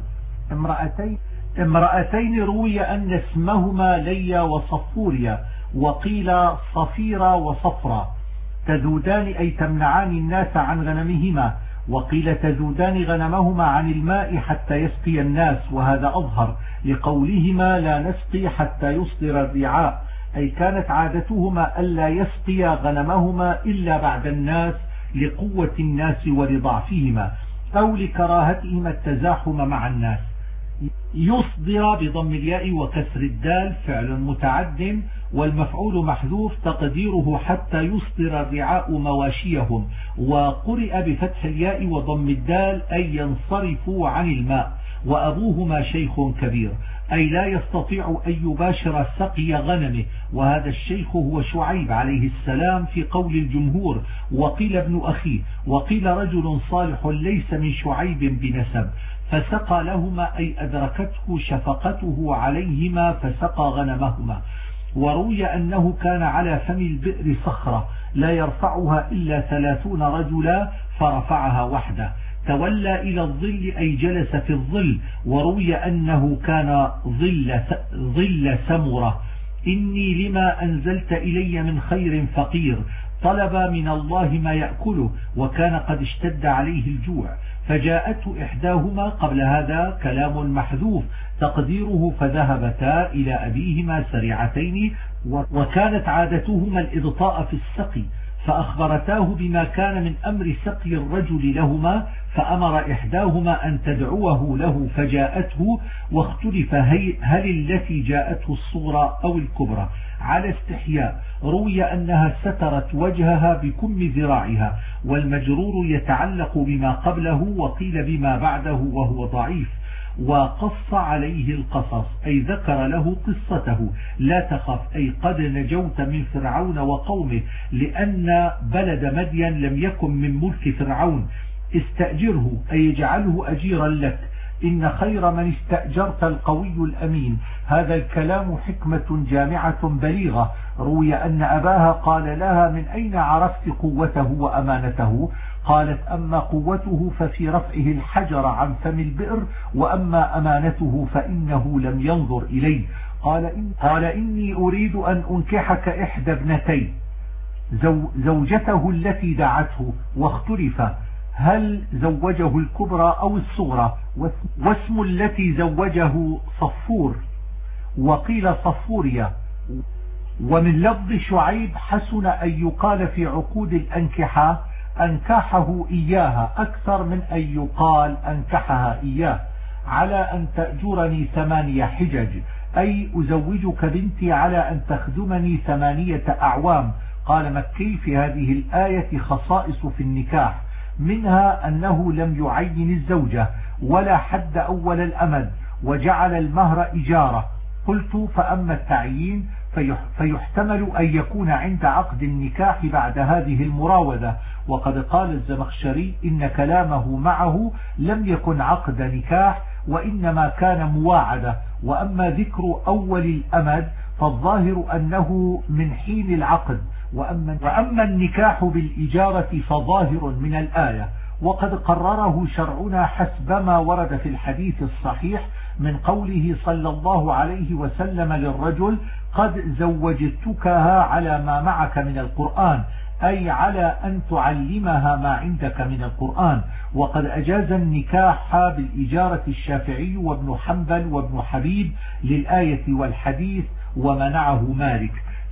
امرأتين روي أن اسمهما ليا وصفوريا، وقيل صفيرا وصفرا، تذودان أي تمنعان الناس عن غنمهما، وقيل تذودان غنمهما عن الماء حتى يسقي الناس، وهذا أظهر لقولهما لا نسقي حتى يصدر الرعاء، أي كانت عادتهما ألا يسقي غنمهما إلا بعد الناس لقوة الناس ولضعفهما أو لكراهتهما التزاحم مع الناس. يصدر بضم الياء وكسر الدال فعل متعد، والمفعول محذوف تقديره حتى يصدر الرعاء مواشيهم. وقرئ بفتح الياء وضم الدال أي ينصرفوا عن الماء، وأبوهما شيخ كبير أي لا يستطيع أن يباشر سقي غنمه، وهذا الشيخ هو شعيب عليه السلام في قول الجمهور، وقيل ابن أخيه، وقيل رجل صالح ليس من شعيب بنسب، فسقى لهما أي أدركته شفقته عليهما فسقى غنمهما. وروي أنه كان على فم البئر صخرة لا يرفعها إلا 30 رجلا فرفعها وحده. تولى إلى الظل أي جلس في الظل. وروي أنه كان ظل سمرة. إني لما أنزلت إلي من خير فقير، طلب من الله ما يأكله وكان قد اشتد عليه الجوع، فجاءته إحداهما. قبل هذا كلام محذوف تقديره فذهبتا إلى أبيهما سريعتين، وكانت عادتهما الإبطاء في السقي، فأخبرتاه بما كان من أمر سقي الرجل لهما، فأمر إحداهما أن تدعوه له فجاءته. واختلف هل التي جاءته الصغرى أو الكبرى على استحياء. روي أنها سترت وجهها بكم ذراعها، والمجرور يتعلق بما قبله وقيل بما بعده وهو ضعيف. وقص عليه القصص أي ذكر له قصته. لا تخف أي قد نجوت من فرعون وقومه، لأن بلد مدين لم يكن من ملك فرعون. استأجره أي اجعله أجيرا لك، إن خير من استأجرت القوي الأمين. هذا الكلام حكمة جامعة بليغة. روي أن أباها قال لها من أين عرفت قوته وأمانته؟ قالت أما قوته ففي رفعه الحجر عن فم البئر، وأما أمانته فإنه لم ينظر إليه. قال إني أريد أن أنكحك إحدى ابنتين، زوجته التي دعته. واختلف هل زوجه الكبرى أو الصغرى، واسم التي زوجه صفور، وقيل صفوريا. ومن لفظ شعيب حسن أن يقال في عقود الأنكحة أنكحه إياها أكثر من أن يقال أنكحها إياه، على أن تأجرني 8 حجج، أي أزوجك بنتي على أن تخدمني 8 أعوام. قال مكي في هذه الآية خصائص في النكاح، منها أنه لم يعين الزوجة ولا حد أول الأمد، وجعل المهر إجارة. قلت فأما التعيين فيحتمل أن يكون عند عقد النكاح بعد هذه المراودة، وقد قال الزمخشري إن كلامه معه لم يكن عقد نكاح وإنما كان مواعدة. وأما ذكر أول الأمد فالظاهر أنه من حين العقد، وأما النكاح بالإجارة فظاهر من الآية، وقد قرره شرعنا حسب ما ورد في الحديث الصحيح من قوله صلى الله عليه وسلم للرجل قد زوجتكها على ما معك من القرآن، أي على أن تعلمها ما عندك من القرآن. وقد أجاز النكاح بالإجارة الشافعي وابن حنبل وابن حبيب للآية والحديث، ومنعه مالك.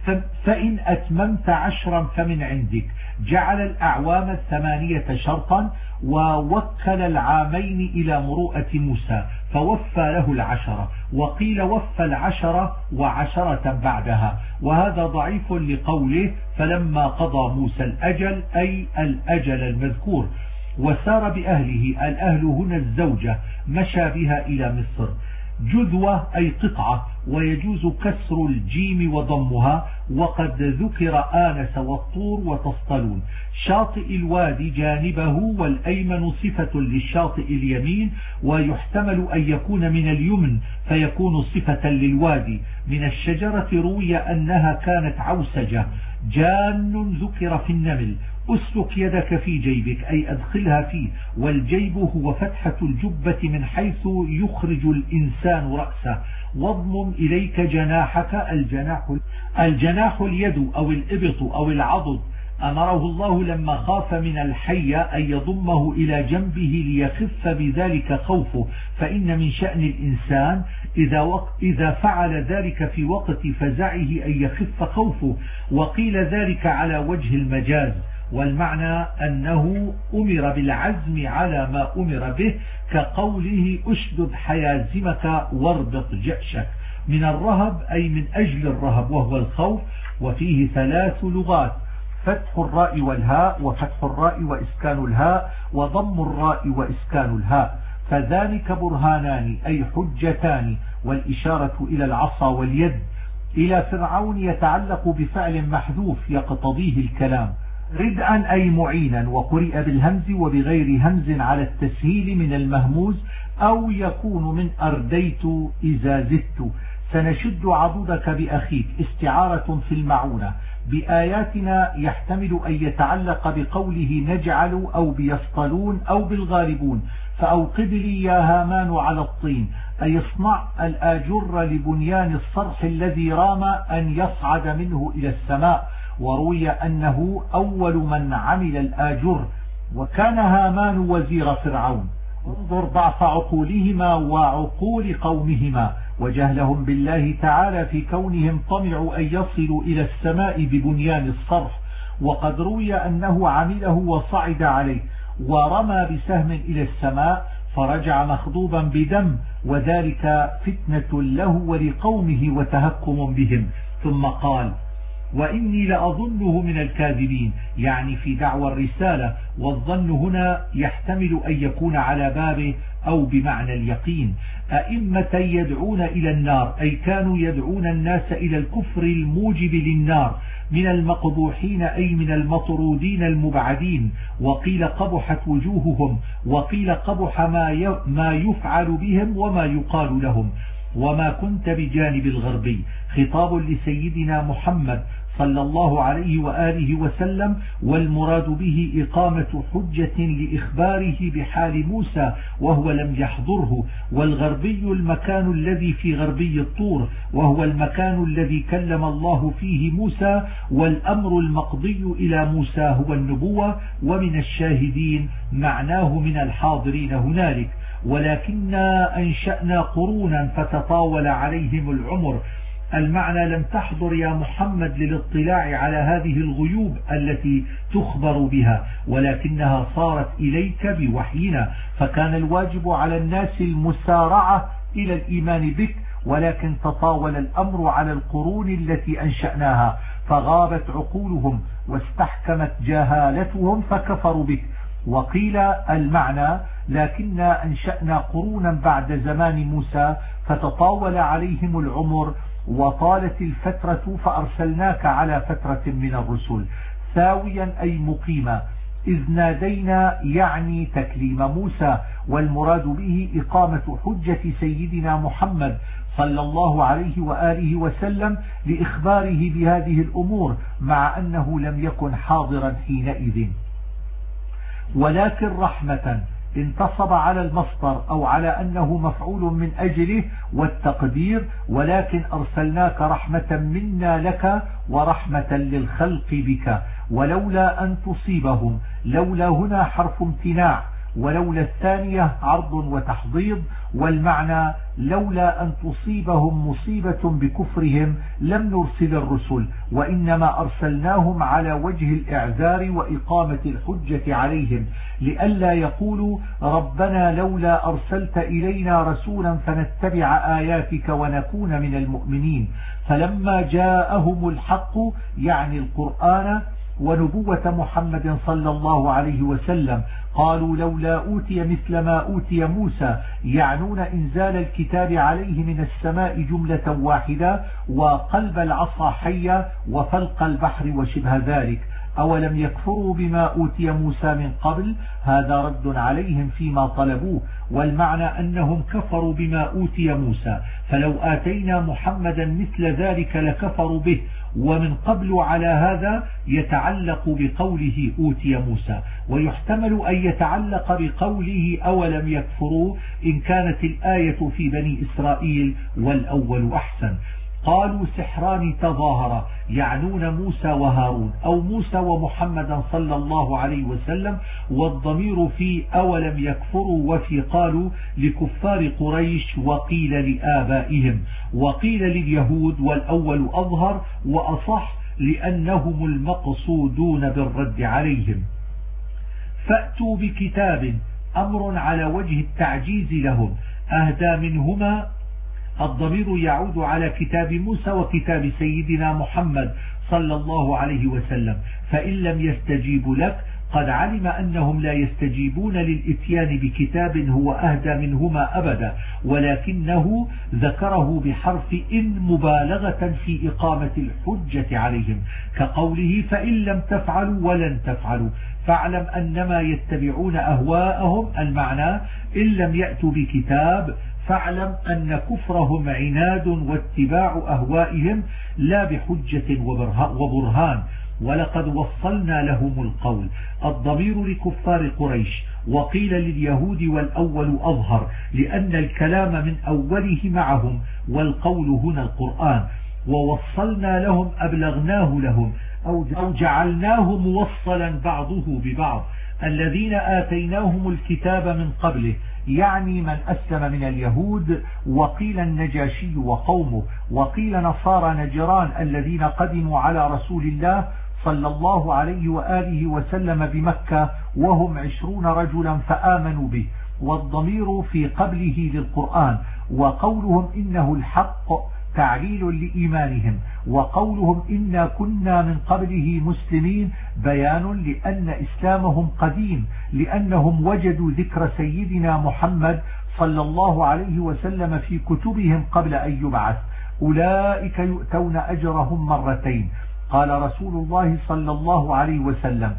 فإن أتممت 10 فمن عندك. جعل الأعوام 8 شرطا، ووكل العامين إلى مروءة موسى فوفى له 10، وقيل وفى 10 و10 بعدها، وهذا ضعيف لقوله فلما قضى موسى الأجل أي الأجل المذكور وسار بأهله. الأهل هنا الزوجة، مشى بها إلى مصر. جذوة أي قطعة، ويجوز كسر الجيم وضمها، وقد ذكر آنس والطور وتسطلون. شاطئ الوادي جانبه، والأيمن صفة للشاطئ اليمين، ويحتمل أن يكون من اليمن فيكون صفة للوادي. من الشجرة روي أنها كانت عوسجة. جان ذكر في النمل. أسلك يدك في جيبك أي أدخلها فيه، والجيب هو فتحة الجبة من حيث يخرج الإنسان رأسه. واضمم إليك جناحك. الجناح اليد أو الإبط أو العضد. أمره الله لما خاف من الحية أن يضمه إلى جنبه ليخف بذلك خوفه، فإن من شأن الإنسان إذا فعل ذلك في وقت فزعه أن يخف خوفه. وقيل ذلك على وجه المجاز، والمعنى أنه أمر بالعزم على ما أمر به، كقوله أشدد حيازمك واربط جأشك. من الرهب أي من أجل الرهب وهو الخوف. وفيه 3 لغات: فتح الراء والهاء، وفتح الراء وإسكان الهاء، وضم الراء وإسكان الهاء. فذلك برهانان أي حجتان، والإشارة إلى العصا واليد. إلى فرعون يتعلق بفعل محذوف يقتضيه الكلام. ردءا أي معينا، وقرئ بالهمز وبغير همز على التسهيل من المهموز، أو يكون من أرديت إذا زدت. سنشد عضدك بأخيك، استعارة في المعونة. بآياتنا يحتمل أن يتعلق بقوله نجعل أو بيصطلون أو بالغالبون. فأوقد لي يا هامان على الطين أي اصنع الآجر لبنيان الصرح الذي رام أن يصعد منه إلى السماء. وروي أنه أول من عمل الآجر، وكان هامان وزير فرعون. انظر ضعف عقولهما وعقول قومهما، وجهلهم بالله تعالى في كونهم طمعوا أن يصلوا إلى السماء ببنيان الصرح. وقد روي أنه عمله وصعد عليه ورمى بسهم إلى السماء فرجع مخضوبا بدم، وذلك فتنة له ولقومه وتهكم بهم. ثم قال وإني لأظنه من الكاذبين، يعني في دعوى الرسالة. والظن هنا يحتمل أن يكون على بابه أو بمعنى اليقين. أئمة يدعون إلى النار أي كانوا يدعون الناس إلى الكفر الموجب للنار، من المقبوحين أي من المطرودين المبعدين. وقيل قبحت وجوههم، وقيل قبح ما يفعل بهم وما يقال لهم. وما كنت بجانب الغربي خطاب لسيدنا محمد صلى الله عليه وآله وسلم، والمراد به إقامة حجة لإخباره بحال موسى وهو لم يحضره. والغربي المكان الذي في غربي الطور، وهو المكان الذي كلم الله فيه موسى. والأمر المقضي إلى موسى هو النبوة، ومن الشاهدين معناه من الحاضرين هنالك. ولكننا أنشأنا قرونا فتطاول عليهم العمر. المعنى لم تحضر يا محمد للاطلاع على هذه الغيوب التي تخبر بها، ولكنها صارت إليك بوحينا، فكان الواجب على الناس المسارعة إلى الإيمان بك، ولكن تطاول الأمر على القرون التي أنشأناها فغابت عقولهم واستحكمت جهالتهم فكفروا بك. وقيل المعنى لكننا أنشأنا قرونا بعد زمان موسى فتطاول عليهم العمر وطالت الفترة فأرسلناك على فترة من الرسل. ثاويا أي مقيما، إذ نادينا يعني تكليم موسى، والمراد به إقامة حجة سيدنا محمد صلى الله عليه وآله وسلم لإخباره بهذه الأمور، مع أنه لم يكن حاضرا حينئذ. ولكن رحمة انتصب على المصدر أو على أنه مفعول من أجله، والتقدير ولكن أرسلناك رحمة منا لك ورحمة للخلق بك. ولولا أن تصيبهم، لولا هنا حرف امتناع، ولولا الثانية عرض وتحضيض، والمعنى لولا أن تصيبهم مصيبة بكفرهم لم نرسل الرسل، وإنما أرسلناهم على وجه الإعذار وإقامة الحجة عليهم، لئلا يقولوا ربنا لولا أرسلت إلينا رسولا فنتبع آياتك ونكون من المؤمنين. فلما جاءهم الحق يعني القرآن ونبوة محمد صلى الله عليه وسلم قالوا لولا أوتي مثل ما أوتي موسى، يعنون إنزال الكتاب عليه من السماء جملة واحدة وقلب العصا حية وفلق البحر وشبه ذلك. أولم يكفروا بما أوتي موسى من قبل؟ هذا رد عليهم فيما طلبوه، والمعنى أنهم كفروا بما أوتي موسى، فلو آتينا محمدا مثل ذلك لكفروا به. ومن قبل على هذا يتعلق بقوله أوتي موسى، ويحتمل أن يتعلق بقوله أولم يكفروا إن كانت الآية في بني إسرائيل والأول أحسن. قالوا سحران تظاهرا، يعنون موسى وهارون أو موسى ومحمدا صلى الله عليه وسلم، والضمير في أولم يكفروا وفي قالوا لكفار قريش وقيل لآبائهم وقيل لليهود، والأول أظهر وأصح لأنهم المقصودون بالرد عليهم. فأتوا بكتاب، أمر على وجه التعجيز لهم، أهدى منهما. الضمير يعود على كتاب موسى وكتاب سيدنا محمد صلى الله عليه وسلم، فإن لم يستجيبوا لك قد علم أنهم لا يستجيبون للإتيان بكتاب هو أهدى منهما أبدا، ولكنه ذكره بحرف إن مبالغة في إقامة الحجة عليهم، كقوله فإن لم تفعلوا ولن تفعلوا فاعلم أنما يتبعون أهواءهم، المعنى إن لم يأتوا بكتاب فاعلم أن كفرهم عناد واتباع أهوائهم لا بحجة وبرهان، ولقد وصلنا لهم القول. الضمير لكفار قريش، وقيل لليهود والأول أظهر لأن الكلام من أوله معهم، والقول هنا القرآن. ووصلنا لهم أبلغناه لهم أو جعلناه موصلا بعضه ببعض. الذين آتيناهم الكتاب من قبله يعني من أسلم من اليهود، وقيل النجاشي وقومه، وقيل نصارى نجران الذين قدموا على رسول الله صلى الله عليه وآله وسلم بمكة وهم 20 رجلا فآمنوا به، والضمير في قبله للقرآن. وقولهم إنه الحق تعليل لإيمانهم، وقولهم إنا كنا من قبله مسلمين بيان لأن إسلامهم قديم، لأنهم وجدوا ذكر سيدنا محمد صلى الله عليه وسلم في كتبهم قبل أن يبعث. أولئك يؤتون أجرهم مرتين. قال رسول الله صلى الله عليه وسلم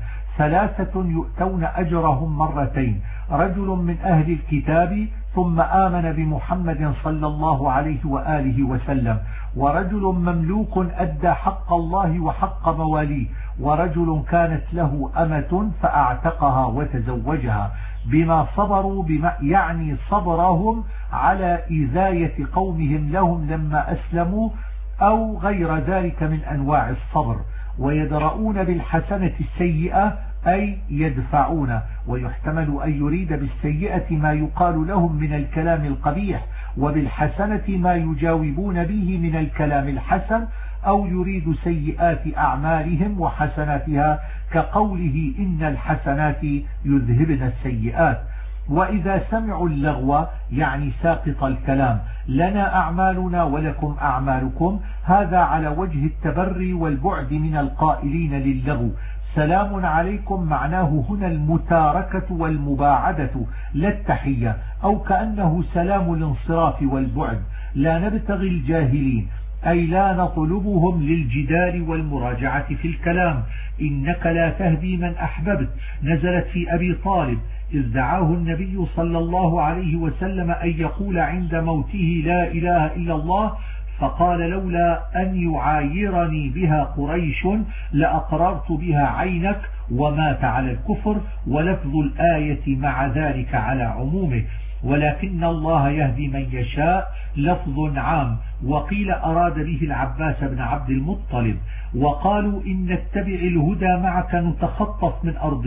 3 يؤتون أجرهم مرتين: رجل من أهل الكتاب ثم آمن بمحمد صلى الله عليه وآله وسلم، ورجل مملوك أدى حق الله وحق مواليه، ورجل كانت له أمة فأعتقها وتزوجها، بما صبروا يعني صبرهم على إذاية قومهم لهم لما أسلموا أو غير ذلك من أنواع الصبر. ويدرؤون بالحسنة السيئة أي يدفعون، ويحتمل أن يريد بالسيئة ما يقال لهم من الكلام القبيح، وبالحسنة ما يجاوبون به من الكلام الحسن، أو يريد سيئات أعمالهم وحسناتها كقوله إن الحسنات يذهبن السيئات. وإذا سمعوا اللغو يعني ساقط الكلام، لنا أعمالنا ولكم أعمالكم، هذا على وجه التبري والبعد من القائلين للغو. سلام عليكم معناه هنا المتاركة والمباعدة لا التحية، أو كأنه سلام الانصراف والبعد. لا نبتغي الجاهلين أي لا نطلبهم للجدال والمراجعة في الكلام. إنك لا تهدي من أحببت نزلت في أبي طالب إذ دعاه النبي صلى الله عليه وسلم أن يقول عند موته لا إله إلا الله، فقال لولا أن يعايرني بها قريش لأقررت بها عينك، ومات على الكفر. ولفظ الآية مع ذلك على عمومه، ولكن الله يهدي من يشاء لفظ عام. وقيل أراد به العباس بن عبد المطلب. وقالوا إن نتبع الهدى معك نتخطف من أرضنا،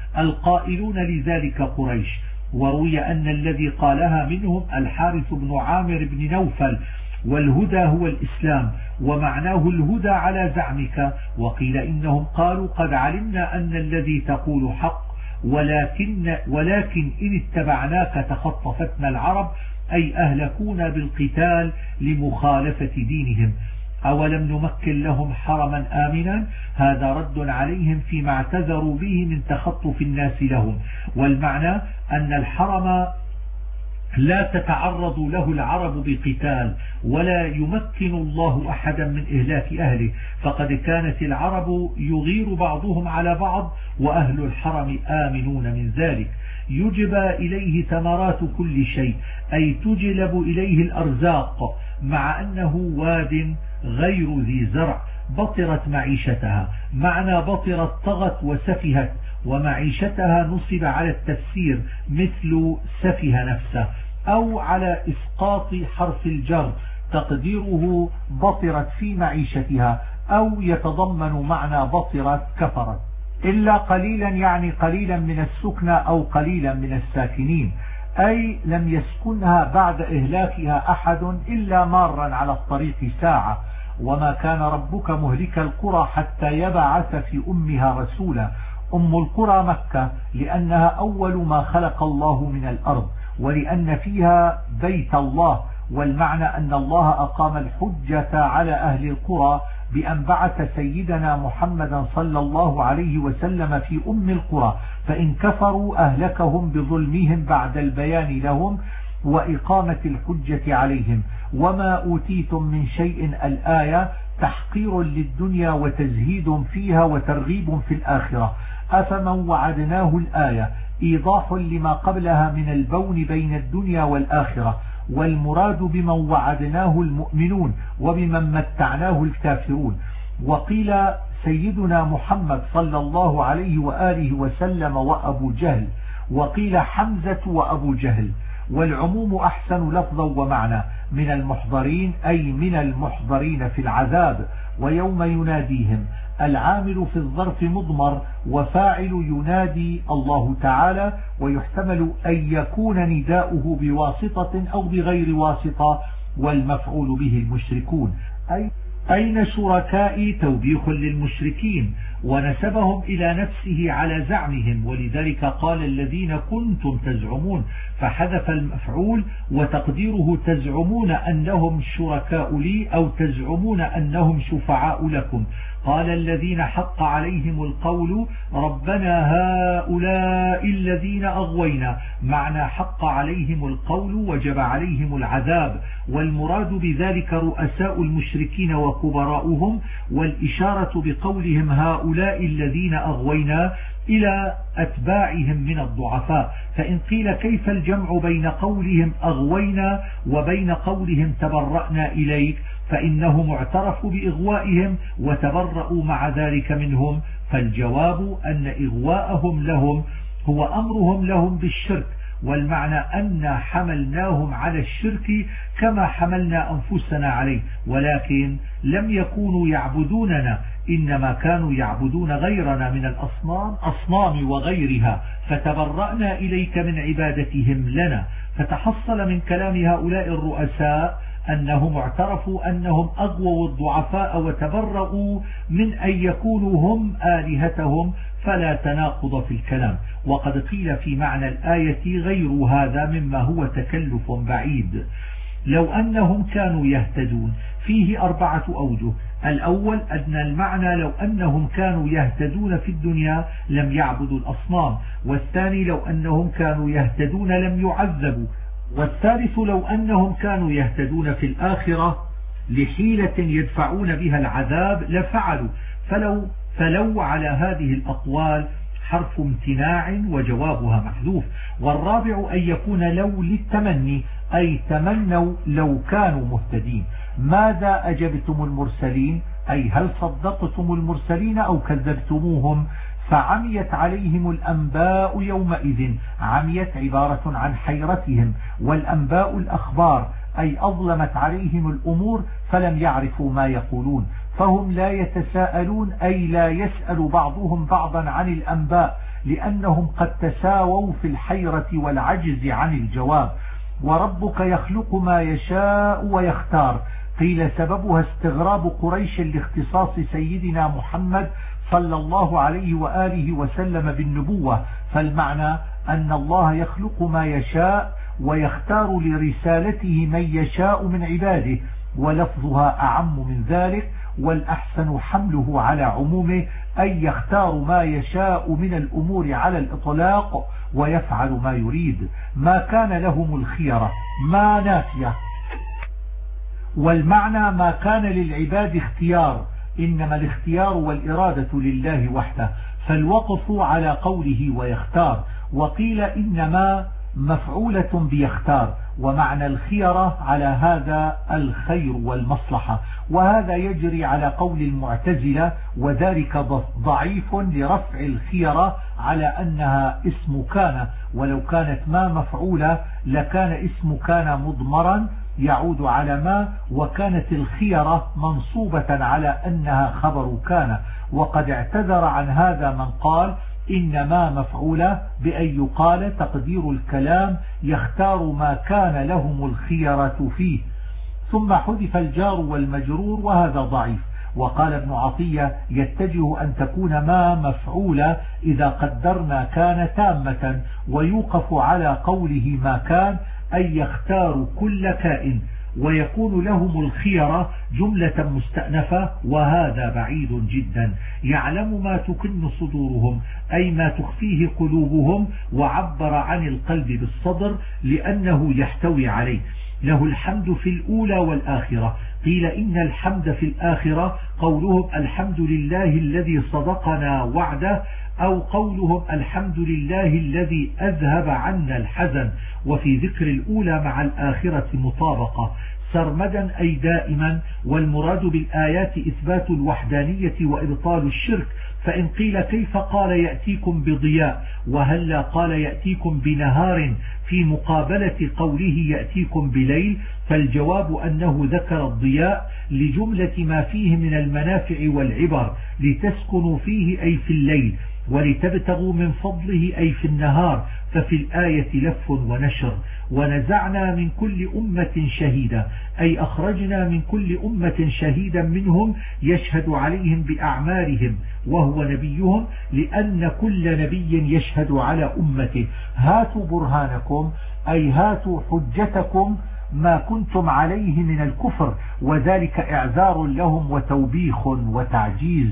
القائلون لذلك قريش. وروي أن الذي قالها منهم الحارث بن عامر بن نوفل، والهدى هو الإسلام، ومعناه الهدى على زعمك. وقيل إنهم قالوا قد علمنا أن الذي تقول حق، ولكن إن اتبعناك تخطفتنا العرب، أي أهلكونا بالقتال لمخالفة دينهم. أولم نمكن لهم حرما آمنا؟ هذا رد عليهم فيما اعتذروا به من تخطف الناس لهم. والمعنى أن الحرم لا تتعرض له العرب بقتال، ولا يمكن الله أحدا من إهلاك أهله، فقد كانت العرب يغير بعضهم على بعض، وأهل الحرم آمنون من ذلك. يجبى إليه ثمرات كل شيء، أي تجلب إليه الأرزاق، مع أنه واد غير ذي زرع. بطرت معيشتها، معنى بطرت طغت وسفهت، ومعيشتها نصب على التفسير مثل سفه نفسه، أو على إسقاط حرف الجر تقديره بطرت في معيشتها، أو يتضمن معنى بطرت كفرت. إلا قليلا يعني قليلا من السكنى أو قليلا من الساكنين، أي لم يسكنها بعد إهلاكها أحد إلا مارا على الطريق ساعة. وما كان ربك مهلك القرى حتى يبعث في أمها رسولا. أم القرى مكة، لأنها أول ما خلق الله من الأرض، ولأن فيها بيت الله. والمعنى أن الله أقام الحجة على أهل القرى بأن بعث سيدنا محمدا صلى الله عليه وسلم في أم القرى، فإن كفروا أهلكهم بظلمهم بعد البيان لهم وإقامة الحجة عليهم. وما أوتيتم من شيء الآية تحقير للدنيا وتزهيد فيها وترغيب في الآخرة. أفمن وعدناه الآية إيضاح لما قبلها من البون بين الدنيا والآخرة، والمراد بمن وعدناه المؤمنون، وبمن متعناه الكافرون. وقيل سيدنا محمد صلى الله عليه وآله وسلم وأبو جهل، وقيل حمزة وأبو جهل. والعموم أحسن لفظا ومعنى، من المحضرين أي من المحضرين في العذاب. ويوم يناديهم، العامل في الظرف مضمر، وفاعل ينادي الله تعالى، ويحتمل أن يكون نداؤه بواسطة أو بغير واسطة، والمفعول به المشركون. أين شركائي توبيخ للمشركين، ونسبهم إلى نفسه على زعمهم، ولذلك قال الذين كنتم تزعمون، فحذف المفعول، وتقديره تزعمون أنهم شركاء لي، أو تزعمون أنهم شفعاء لكم. قال الذين حق عليهم القول ربنا هؤلاء الذين أغوينا، معنى حق عليهم القول وجب عليهم العذاب، والمراد بذلك رؤساء المشركين وكبراؤهم، والإشارة بقولهم هؤلاء الذين أغوينا إلى أتباعهم من الضعفاء. فإن قيل كيف الجمع بين قولهم أغوينا وبين قولهم تبرأنا إليك، فإنهم اعترفوا بإغوائهم وتبرأوا مع ذلك منهم. فالجواب أن إغواءهم لهم هو أمرهم لهم بالشرك، والمعنى أن حملناهم على الشرك كما حملنا أنفسنا عليه، ولكن لم يكونوا يعبدوننا، إنما كانوا يعبدون غيرنا من الأصنام وغيرها، فتبرأنا إليك من عبادتهم لنا. فتحصل من كلام هؤلاء الرؤساء أنهم اعترفوا أنهم أغووا الضعفاء وتبرؤوا من أن يكونوا هم آلهتهم، فلا تناقض في الكلام. وقد قيل في معنى الآية غير هذا مما هو تكلف بعيد. لو أنهم كانوا يهتدون فيه 4 أوجه. الأول أن المعنى لو أنهم كانوا يهتدون في الدنيا لم يعبدوا الأصنام، والثاني لو أنهم كانوا يهتدون لم يعذبوا، والثالث لو أنهم كانوا يهتدون في الآخرة لحيلة يدفعون بها العذاب لفعلوا. فلو على هذه الأقوال حرف امتناع وجوابها محذوف. والرابع أن يكون لو للتمني، أي تمنوا لو كانوا مهتدين. ماذا أجبتم المرسلين، أي هل صدقتم المرسلين أو كذبتموهم؟ فعميت عليهم الأنباء يومئذ. عميت عبارة عن حيرتهم، والأنباء الأخبار، أي أظلمت عليهم الأمور فلم يعرفوا ما يقولون، فهم لا يتساءلون، أي لا يسأل بعضهم بعضا عن الأنباء، لأنهم قد تساووا في الحيرة والعجز عن الجواب. وربك يخلق ما يشاء ويختار، قيل سببها استغراب قريش لاختصاص سيدنا محمد صلى الله عليه وآله وسلم بالنبوة، فالمعنى أن الله يخلق ما يشاء ويختار لرسالته من يشاء من عباده، ولفظها أعم من ذلك، والأحسن حمله على عمومه، أي يختار ما يشاء من الأمور على الإطلاق ويفعل ما يريد. ما كان لهم الخيرة ما نافية، والمعنى ما كان للعباد اختيار، إنما الاختيار والإرادة لله وحده، فالوقف على قوله ويختار. وقيل إنما مفعولة بيختار، ومعنى الخيرة على هذا الخير والمصلحة، وهذا يجري على قول المعتزلة، وذلك ضعيف لرفع الخيرة على أنها اسم كان، ولو كانت ما مفعولة لكان اسم كان مضمرا يعود على ما، وكانت الخيرة منصوبة على أنها خبر كان. وقد اعتذر عن هذا من قال إنما مفعولة بأن يقال تقدير الكلام يختار ما كان لهم الخيرة فيه، ثم حذف الجار والمجرور، وهذا ضعيف. وقال ابن عطية يتجه أن تكون ما مفعولة إذا قدرنا كان تامة، ويوقف على قوله ما كان أي يختار كل كائن، ويكون لهم الخيرة جملة مستأنفة، وهذا بعيد جدا. يعلم ما تكن صدورهم أي ما تخفيه قلوبهم، وعبر عن القلب بالصدر لأنه يحتوي عليه. له الحمد في الأولى والآخرة، قيل إن الحمد في الآخرة قولهم الحمد لله الذي صدقنا وعده، أو قولهم الحمد لله الذي أذهب عنا الحزن. وفي ذكر الأولى مع الآخرة مطابقة، سرمدا أي دائما، والمراد بالآيات إثبات الوحدانية وإبطال الشرك. فإن قيل كيف قال يأتيكم بضياء وهلا قال يأتيكم بنهار في مقابلة قوله يأتيكم بليل، فالجواب أنه ذكر الضياء لجملة ما فيه من المنافع والعبر، لتسكنوا فيه أي في الليل، ولتبتغوا من فضله أي في النهار، ففي الآية لف ونشر. ونزعنا من كل أمة شهيدا أي أخرجنا من كل أمة شهيدا منهم يشهد عليهم بأعمالهم وهو نبيهم، لأن كل نبي يشهد على أمته. هاتوا برهانكم أي هاتوا حجتكم ما كنتم عليه من الكفر، وذلك إعذار لهم وتوبيخ وتعجيز.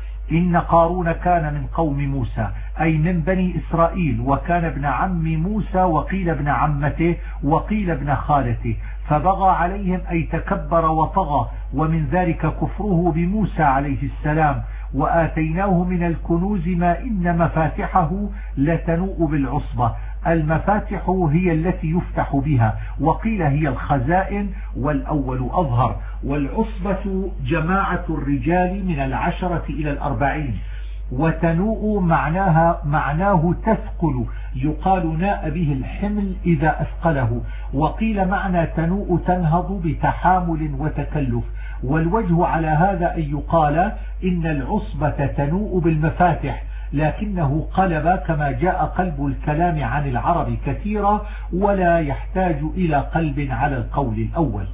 إن قارون كان من قوم موسى أي من بني إسرائيل، وكان ابن عم موسى، وقيل ابن عمته، وقيل ابن خالته، فبغى عليهم أي تكبر وطغى، ومن ذلك كفره بموسى عليه السلام. وآتيناه من الكنوز ما إن مفاتحه لتنوء بالعصبة. المفاتح هي التي يفتح بها، وقيل هي الخزائن، والأول أظهر. والعصبة جماعة الرجال من 10 إلى 40. وتنوء معناه تثقل، يقال ناء به الحمل إذا أثقله. وقيل معنى تنوء تنهض بتحامل وتكلف. والوجه على هذا أن يقال إن العصبة تنوء بالمفاتح، لكنه قلب كما جاء قلب الكلام عن العرب كثيرا، ولا يحتاج إلى قلب على القول الأول.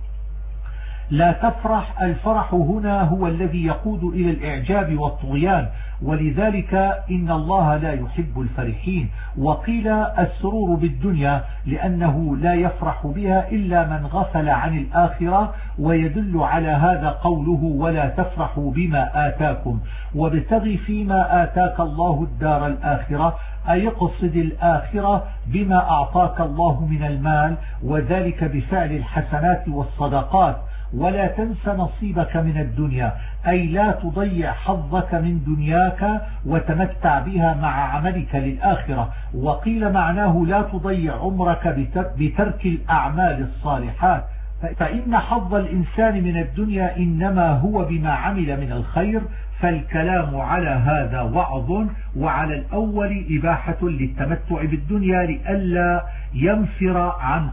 لا تفرح، الفرح هنا هو الذي يقود إلى الإعجاب والطغيان، ولذلك إن الله لا يحب الفرحين. وقيل السرور بالدنيا لأنه لا يفرح بها إلا من غفل عن الآخرة، ويدل على هذا قوله ولا تفرحوا بما آتاكم وابتغ فيما آتاك الله الدار الآخرة، أي اقصد الآخرة بما أعطاك الله من المال، وذلك بفعل الحسنات والصدقات. ولا تنس نصيبك من الدنيا أي لا تضيع حظك من دنياك وتمتع بها مع عملك للآخرة. وقيل معناه لا تضيع عمرك بترك الأعمال الصالحات، فإن حظ الإنسان من الدنيا إنما هو بما عمل من الخير. فالكلام على هذا وعظ، وعلى الأول إباحة للتمتع بالدنيا لئلا ينفر عن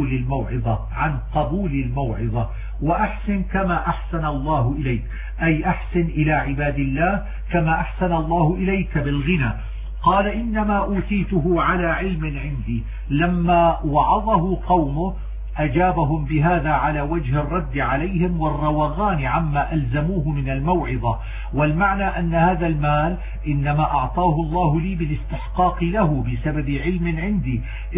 قبول الموعظة. وأحسن كما أحسن الله إليك أي أحسن إلى عباد الله كما أحسن الله إليك بالغنى. قال إنما أوتيته على علم عندي. لما وعظه قومه أجابهم بهذا على وجه الرد عليهم والروغان عما ألزموه من الموعظة، والمعنى أن هذا المال إنما أعطاه الله لي بالاستحقاق له بسبب علم عندي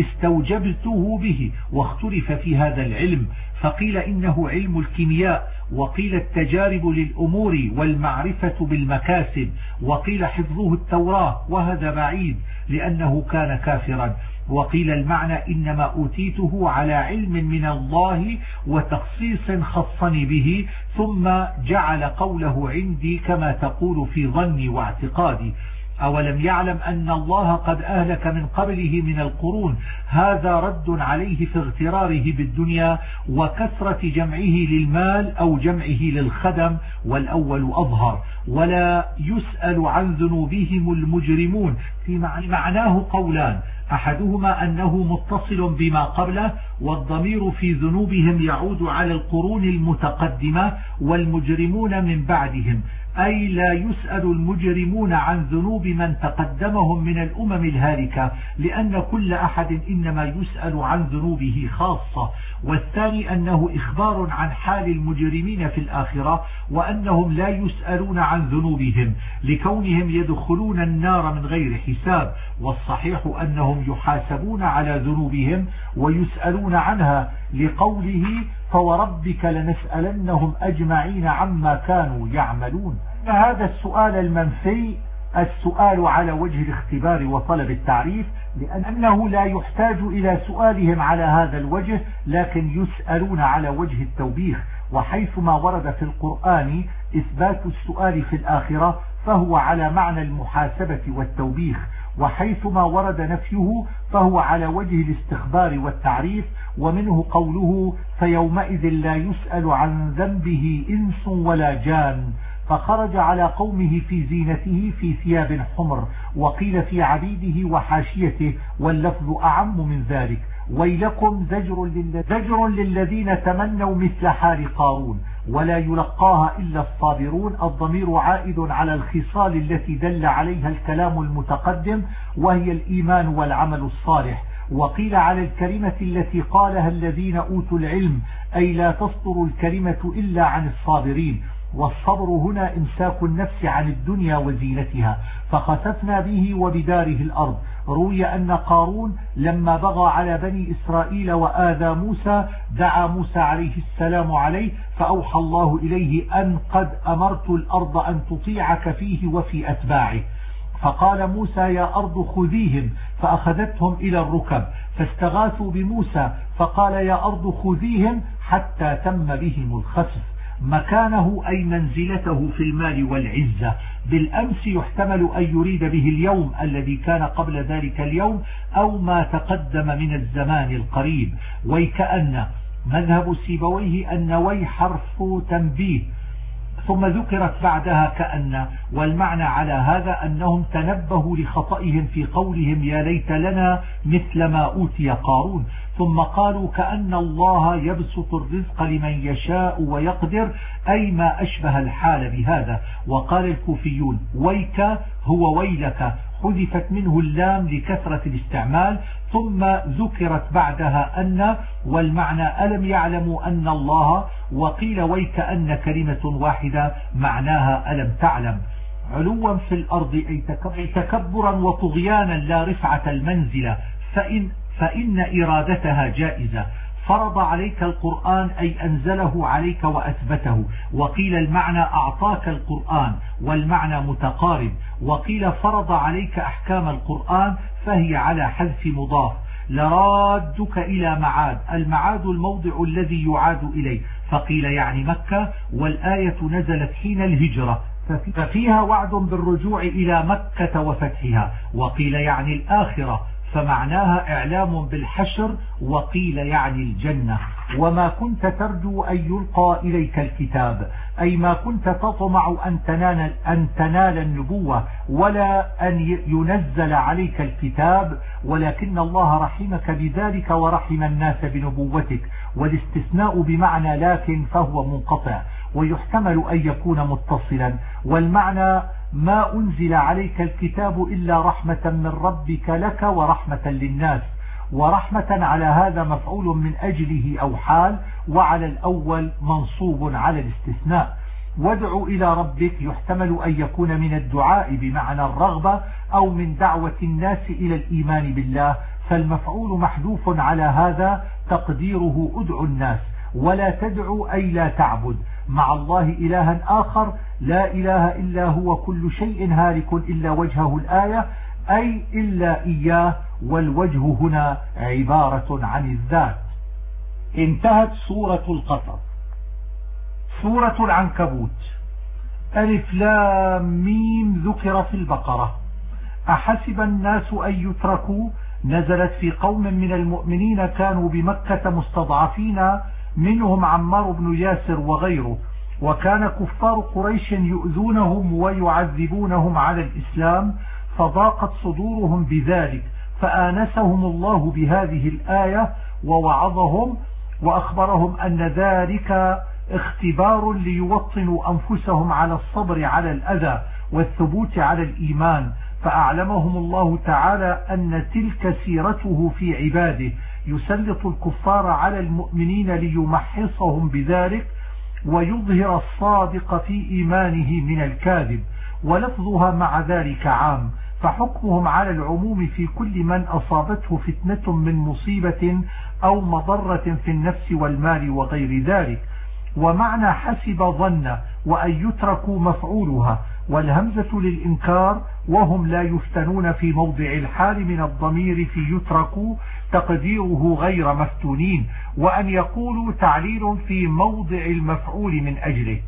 استوجبته به، واختلف في هذا العلم، فقيل إنه علم الكيمياء، وقيل التجارب للأمور والمعرفة بالمكاسب، وقيل حفظه التوراة، وهذا بعيد لأنه كان كافرا، وقيل المعنى إنما أوتيته على علم من الله وتخصيص خصني به، ثم جعل قوله عندي كما تقول في ظني واعتقادي. أولم يعلم أن الله قد أهلك من قبله من القرون، هذا رد عليه في اغتراره بالدنيا وكثرة جمعه للمال أو جمعه للخدم، والأول أظهر. ولا يسأل عن ذنوبهم المجرمون، في معناه قولان، أحدهما أنه متصل بما قبله، والضمير في ذنوبهم يعود على القرون المتقدمة والمجرمون من بعدهم، أي لا يسأل المجرمون عن ذنوب من تقدمهم من الأمم الهالكة، لأن كل أحد إنما يسأل عن ذنوبه خاصة. والثاني أنه إخبار عن حال المجرمين في الآخرة، وأنهم لا يسألون عن ذنوبهم لكونهم يدخلون النار من غير حساب، والصحيح أنهم يحاسبون على ذنوبهم ويسألون عنها، لقوله فوربك لنسألنهم أجمعين عما كانوا يعملون. هذا السؤال المنفي السؤال على وجه الاختبار وطلب التعريف، لأنه لا يحتاج إلى سؤالهم على هذا الوجه، لكن يسألون على وجه التوبيخ. وحيثما ورد في القرآن إثبات السؤال في الآخرة فهو على معنى المحاسبة والتوبيخ، وحيثما ورد نفيه فهو على وجه الاستخبار والتعريف. ومنه قوله فيومئذ لا يسأل عن ذنبه إنس ولا جان، فخرج على قومه في زينته في ثياب حمر، وقيل في عبيده وحاشيته، واللفظ أعم من ذلك. ويلكم زجر للذين تمنوا مثل حال قارون، ولا يلقاها إلا الصابرون. الضمير عائد على الخصال التي دل عليها الكلام المتقدم، وهي الإيمان والعمل الصالح. وقيل على الكلمة التي قالها الذين أوتوا العلم، أي لا تصدر الكلمة إلا عن الصابرين. والصبر هنا إمساك النفس عن الدنيا وزينتها، فخسفنا به وبداره الأرض. روي أن قارون لما بغى على بني إسرائيل وآذى موسى دعا موسى عليه السلام عليه، فأوحى الله إليه أن قد أمرت الأرض أن تطيعك فيه وفي أتباعه، فقال موسى يا أرض خذيهم، فأخذتهم إلى الركب، فاستغاثوا بموسى فقال يا أرض خذيهم حتى تم بهم الخسف. مكانه أي منزلته في المال والعزة. بالأمس يحتمل أن يريد به اليوم الذي كان قبل ذلك اليوم، أو ما تقدم من الزمان القريب. ويكأن مذهب سيبويه أن وي حرف تنبيه ثم ذكرت بعدها كأن، والمعنى على هذا أنهم تنبهوا لخطئهم في قولهم يا ليت لنا مثل ما أوتي قارون، ثم قالوا كأن الله يبسط الرزق لمن يشاء ويقدر، أي ما أشبه الحال بهذا. وقال الكوفيون ويك هو ويلك، حذفت منه اللام لكثرة الاستعمال، ثم ذكرت بعدها أن، والمعنى ألم يعلموا أن الله. وقيل ويك أن كلمة واحدة معناها ألم تعلم. علوا في الأرض أي تكبرا وطغيانا لا رفعة المنزلة، فإن إرادتها جائزة. فرض عليك القرآن أي أنزله عليك وأثبته. وقيل المعنى أعطاك القرآن، والمعنى متقارب. وقيل فرض عليك أحكام القرآن، فهي على حذف مضاف. لرادك إلى معاد، المعاد الموضع الذي يعاد إليه، فقيل يعني مكة. والآية نزلت حين الهجرة، ففيها وعد بالرجوع إلى مكة وفتحها. وقيل يعني الآخرة، فمعناها إعلام بالحشر. وقيل يعني الجنة. وما كنت ترجو أن يلقى إليك الكتاب، أي ما كنت تطمع أن تنال النبوة ولا أن ينزل عليك الكتاب، ولكن الله رحمك بذلك ورحم الناس بنبوتك. والاستثناء بمعنى لكن فهو منقطع. ويحتمل أن يكون متصلا، والمعنى ما أنزل عليك الكتاب إلا رحمة من ربك لك ورحمة للناس، ورحمة على هذا مفعول من أجله أو حال، وعلى الأول منصوب على الاستثناء. وادع إلى ربك يحتمل أن يكون من الدعاء بمعنى الرغبة أو من دعوة الناس إلى الإيمان بالله، فالمفعول محذوف على هذا تقديره ادع الناس، ولا تدعو أي لا تعبد مع الله إلها آخر لا إله إلا هو كل شيء هالك إلا وجهه الآية، أي إلا إياه، والوجه هنا عبارة عن الذات. انتهت سورة القصص. سورة العنكبوت. ألف لام ميم ذكر في البقرة. أحسب الناس أن يتركوا نزلت في قوم من المؤمنين كانوا بمكة مستضعفين، منهم عمار بن ياسر وغيره، وكان كفار قريش يؤذونهم ويعذبونهم على الإسلام، فضاقت صدورهم بذلك، فآنسهم الله بهذه الآية ووعظهم وأخبرهم أن ذلك اختبار ليوطنوا أنفسهم على الصبر على الأذى والثبوت على الإيمان، فأعلمهم الله تعالى أن تلك سيرته في عباده، يسلط الكفار على المؤمنين ليمحصهم بذلك ويظهر الصادق في إيمانه من الكاذب، ولفظها مع ذلك عام، فحكمهم على العموم في كل من أصابته فتنة من مصيبة أو مضرة في النفس والمال وغير ذلك. ومعنى حسب ظن وأن يتركوا مفعولها، والهمزة للإنكار، وهم لا يفتنون في موضع الحال من الضمير في يتركوا تقديره غير مفتونين، وأن يقولوا تعليل في موضع المفعول من أجله.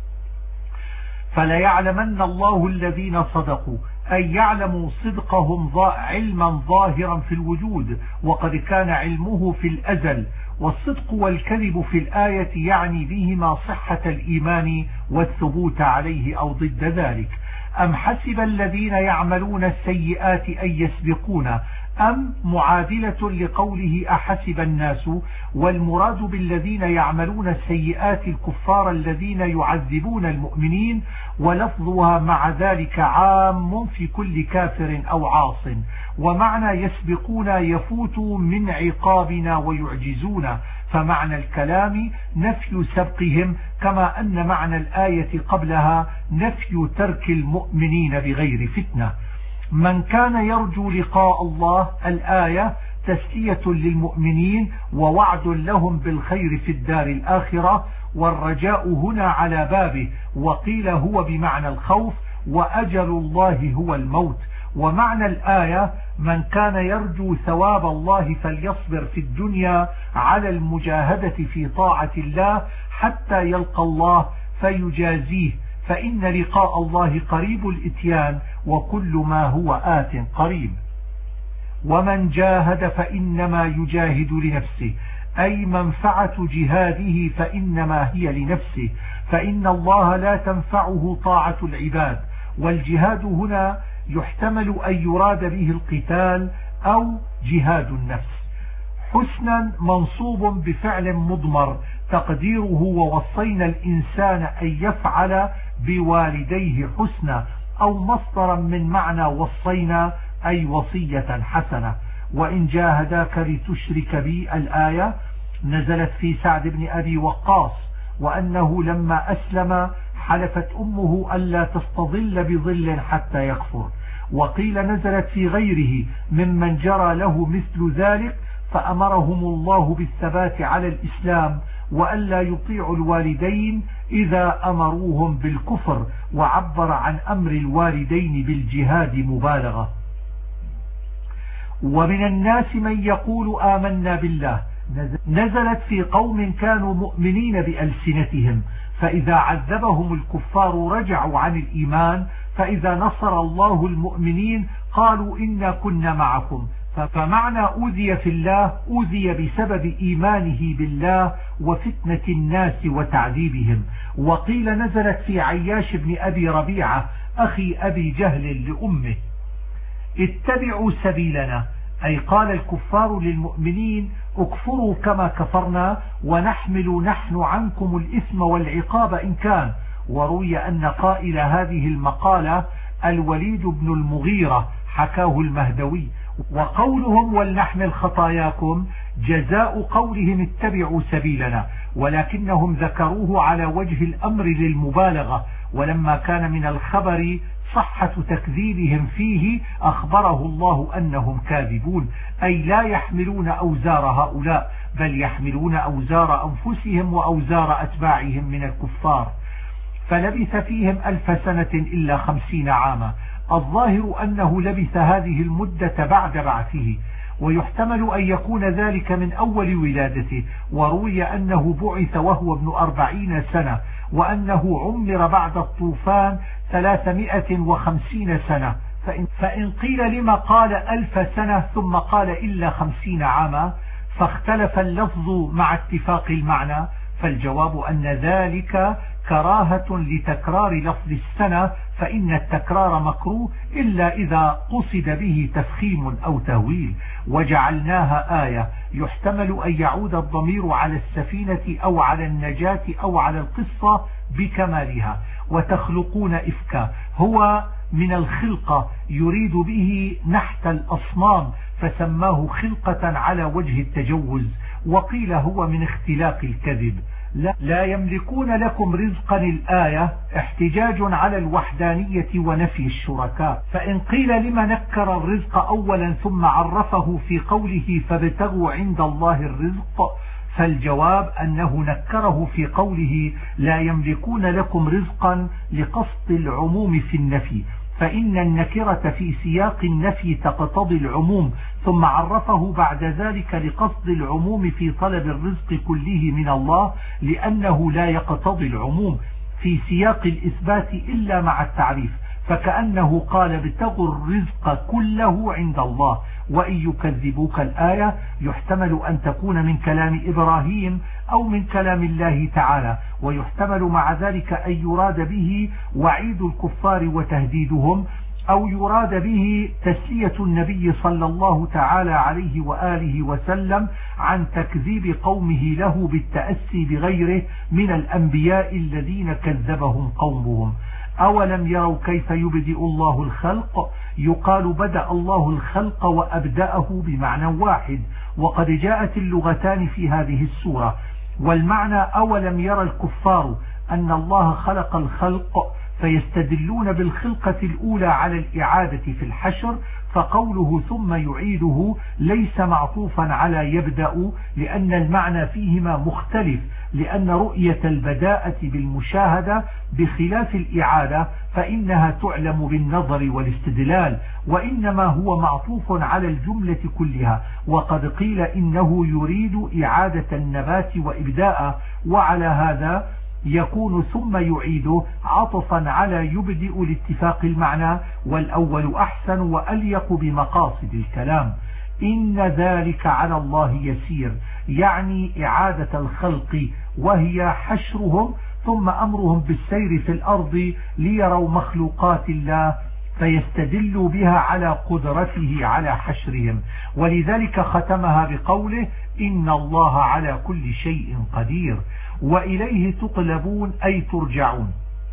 فليعلمن الله الذين صدقوا، أي يعلموا صدقهم علما ظاهرا في الوجود، وقد كان علمه في الأزل. والصدق والكذب في الآية يعني بهما صحة الإيمان والثبوت عليه أو ضد ذلك. أم حسب الذين يعملون السيئات أن يسبقون، أم معادلة لقوله أحسب الناس، والمراد بالذين يعملون السيئات الكفار الذين يعذبون المؤمنين، ولفظها مع ذلك عام في كل كافر أو عاص. ومعنى يسبقون يفوت من عقابنا ويعجزون، فمعنى الكلام نفي سبقهم، كما أن معنى الآية قبلها نفي ترك المؤمنين بغير فتنة. من كان يرجو لقاء الله، الآية تسلية للمؤمنين ووعد لهم بالخير في الدار الآخرة، والرجاء هنا على بابه، وقيل هو بمعنى الخوف، وأجل الله هو الموت. ومعنى الآية من كان يرجو ثواب الله فليصبر في الدنيا على المجاهدة في طاعة الله حتى يلقى الله فيجازيه، فإن لقاء الله قريب الإتيان، وكل ما هو آت قريب. ومن جاهد فإنما يجاهد لنفسه، أي منفعة جهاده فإنما هي لنفسه، فإن الله لا تنفعه طاعة العباد. والجهاد هنا يحتمل أن يراد به القتال أو جهاد النفس. حسنا منصوب بفعل مضمر تقديره ووصينا الإنسان أن يفعل بوالديه حسنا، أو مصدرا من معنى وصينا أي وصية حسنة. وإن جاهداك لتشرك بي، الآية نزلت في سعد بن أبي وقاص، وأنه لما أسلم حلفت أمه ألا تستظل بظل حتى يكفر. وقيل نزلت في غيره ممن جرى له مثل ذلك، فأمرهم الله بالثبات على الإسلام وألا يطيعوا الوالدين إذا أمروهم بالكفر، وعبر عن أمر الوالدين بالجهاد مبالغة. ومن الناس من يقول آمنا بالله، نزلت في قوم كانوا مؤمنين بألسنتهم، فإذا عذبهم الكفار رجعوا عن الإيمان، فإذا نصر الله المؤمنين قالوا إنا كنا معكم. فمعنى أوذي في الله أوذي بسبب إيمانه بالله وفتنة الناس وتعذيبهم. وقيل نزلت في عياش بن أبي ربيعة أخي أبي جهل لأمه. اتبعوا سبيلنا، أي قال الكفار للمؤمنين اكفروا كما كفرنا ونحمل نحن عنكم الإثم والعقاب إن كان. وروي أن قائل هذه المقالة الوليد بن المغيرة حكاه المهدوي. وقولهم ولنحمل خطاياكم جزاء قولهم اتبعوا سبيلنا، ولكنهم ذكروه على وجه الأمر للمبالغة، ولما كان من الخبر صحة تكذيبهم فيه أخبره الله أنهم كاذبون، أي لا يحملون أوزار هؤلاء بل يحملون أوزار أنفسهم وأوزار أتباعهم من الكفار. فلبث فيهم 1000 سنة إلا 50 عاما. الظاهر أنه لبث هذه المدة بعد بعثه، ويحتمل أن يكون ذلك من أول ولادته. وروي أنه بعث وهو ابن 40 سنة، وأنه عمر بعد الطوفان 350 سنة. فإن قيل لما قال 1000 سنة ثم قال إلا 50 عاما فاختلف اللفظ مع اتفاق المعنى، فالجواب أن ذلك كراهة لتكرار لفظ السنة، فإن التكرار مكروه إلا إذا قصد به تفخيم أو تهويل. وجعلناها آية، يحتمل أن يعود الضمير على السفينة أو على النجاة أو على القصة بكمالها. وتخلقون إفكا هو من الخلقة يريد به نحت الأصنام، فسماه خلقة على وجه التجوز. وقيل هو من اختلاق الكذب. لا يملكون لكم رزقا الآية احتجاج على الوحدانية ونفي الشركاء. فإن قيل لما نكر الرزق أولا ثم عرفه في قوله فابتغوا عند الله الرزق، فالجواب أنه نكره في قوله لا يملكون لكم رزقا لقصد العموم في النفي، فإن النكرة في سياق النفي تقتضي العموم، ثم عرفه بعد ذلك لقصد العموم في طلب الرزق كله من الله، لأنه لا يقتضي العموم في سياق الإثبات إلا مع التعريف، فكأنه قال ابتغوا الرزق كله عند الله. وإن يكذبوك الآية يحتمل أن تكون من كلام إبراهيم أو من كلام الله تعالى، ويحتمل مع ذلك أن يراد به وعيد الكفار وتهديدهم، أو يراد به تسلية النبي صلى الله تعالى عليه وآله وسلم عن تكذيب قومه له بالتأسي بغيره من الأنبياء الذين كذبهم قومهم. أولم يروا كيف يبدئ الله الخلق؟ يقال بدأ الله الخلق وأبدأه بمعنى واحد، وقد جاءت اللغتان في هذه السورة. والمعنى أولم يرى الكفار أن الله خلق الخلق فيستدلون بالخلقة الأولى على الإعادة في الحشر، فقوله ثم يعيده ليس معطوفا على يبدأ، لأن المعنى فيهما مختلف، لأن رؤية البداءة بالمشاهدة بخلاف الإعادة فإنها تعلم بالنظر والاستدلال، وإنما هو معطوف على الجملة كلها. وقد قيل إنه يريد إعادة النبات وإبداء، وعلى هذا يكون ثم يعيده عطفا على يبدئ لاتفاق المعنى، والأول أحسن وأليق بمقاصد الكلام. إن ذلك على الله يسير، يعني إعادة الخلق وهي حشرهم ثم أمرهم بالسير في الأرض ليروا مخلوقات الله فيستدلوا بها على قدرته على حشرهم، ولذلك ختمها بقوله إن الله على كل شيء قدير. وإليه تقلبون أي ترجعون.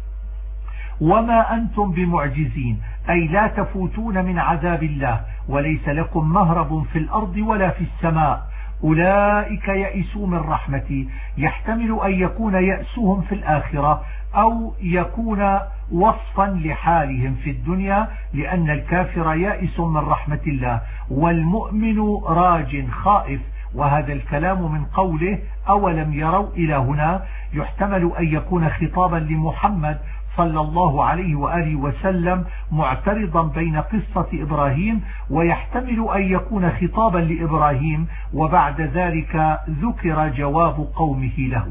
وما أنتم بمعجزين أي لا تفوتون من عذاب الله، وليس لكم مهرب في الأرض ولا في السماء. أولئك يئسوا من رحمتي، يحتمل أن يكون يأسهم في الآخرة أو يكون وصفا لحالهم في الدنيا، لأن الكافر يائس من رحمة الله والمؤمن راج خائف. وهذا الكلام من قوله أولم يروا إلى هنا يحتمل أن يكون خطابا لمحمد صلى الله عليه وآله وسلم معترضا بين قصة إبراهيم، ويحتمل أن يكون خطابا لإبراهيم، وبعد ذلك ذكر جواب قومه له.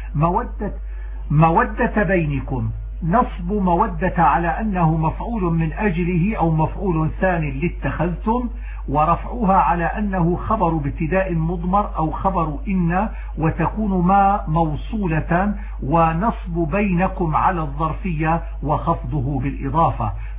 مودة بينكم، نصب مودة على أنه مفعول من أجله أو مفعول ثاني لاتخذتم، ورفعها على أنه خبر ابتداء مضمر أو خبر إن، وتكون ما موصولة، ونصب بينكم على الظرفية وخفضه بالإضافة.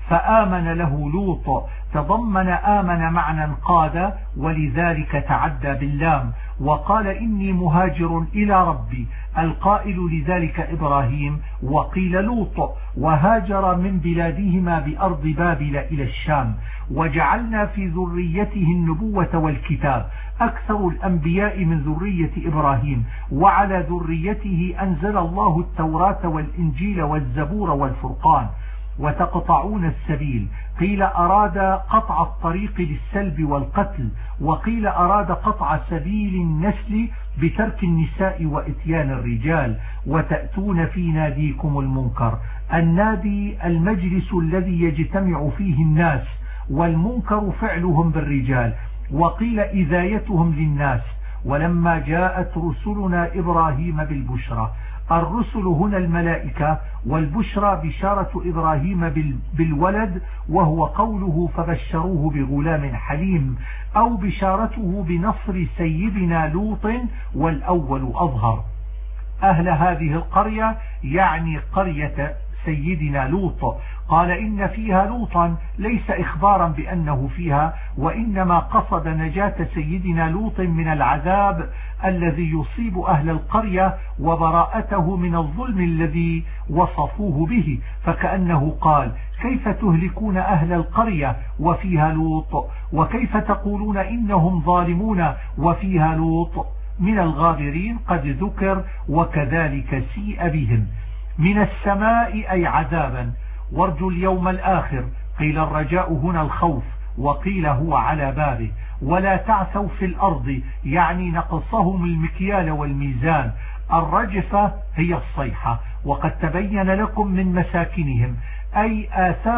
فآمن له لوط، تضمن آمن معنى قاد، ولذلك تعدى باللام. وقال إني مهاجر إلى ربي، القائل لذلك إبراهيم، وقيل لوط، وهاجر من بلادهما بأرض بابل إلى الشام. وجعلنا في ذريته النبوة والكتاب، أكثر الأنبياء من ذرية إبراهيم، وعلى ذريته أنزل الله التوراة والإنجيل والزبور والفرقان. وتقطعون السبيل، قيل أراد قطع الطريق للسلب والقتل، وقيل أراد قطع سبيل النسل بترك النساء وإتيان الرجال. وتأتون في ناديكم المنكر، النادي المجلس الذي يجتمع فيه الناس، والمنكر فعلهم بالرجال. وقيل إذايتهم للناس. ولما جاءت رسلنا إبراهيم بالبشرى، الرسل هنا الملائكة، والبشرى بشارة إبراهيم بالولد، وهو قوله فبشروه بغلام حليم، أو بشارته بنصر سيدنا لوط، والأول أظهر. أهل هذه القرية يعني قرية سيدنا لوط. قال إن فيها لوطا، ليس إخبارا بأنه فيها، وإنما قصد نجاة سيدنا لوط من العذاب الذي يصيب أهل القرية، وبراءته من الظلم الذي وصفوه به. فكأنه قال كيف تهلكون أهل القرية وفيها لوط، وكيف تقولون إنهم ظالمون وفيها لوط. من الغابرين قد ذكر، وكذلك سيء بهم. من السماء أي عذابا. وارجوا اليوم الآخر، قيل الرجاء هنا الخوف، وقيل هو على بابه. ولا تعثوا في الأرض، يعني نقصهم المكيال والميزان. الرجفة هي الصيحة. وقد تبين لكم من مساكنهم، أي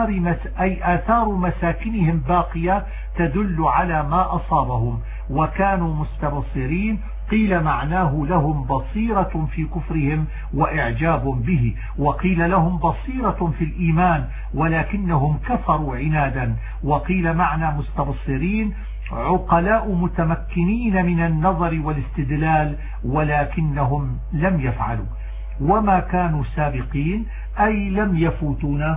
آثار مساكنهم باقية تدل على ما أصابهم، وكانوا مستبصرين. قيل معناه لهم بصيرة في كفرهم وإعجاب به، وقيل لهم بصيرة في الإيمان ولكنهم كفروا عنادا. وقيل معنى مستبصرين عقلاء متمكنين من النظر والاستدلال ولكنهم لم يفعلوا. وما كانوا سابقين أي لم يفوتونا.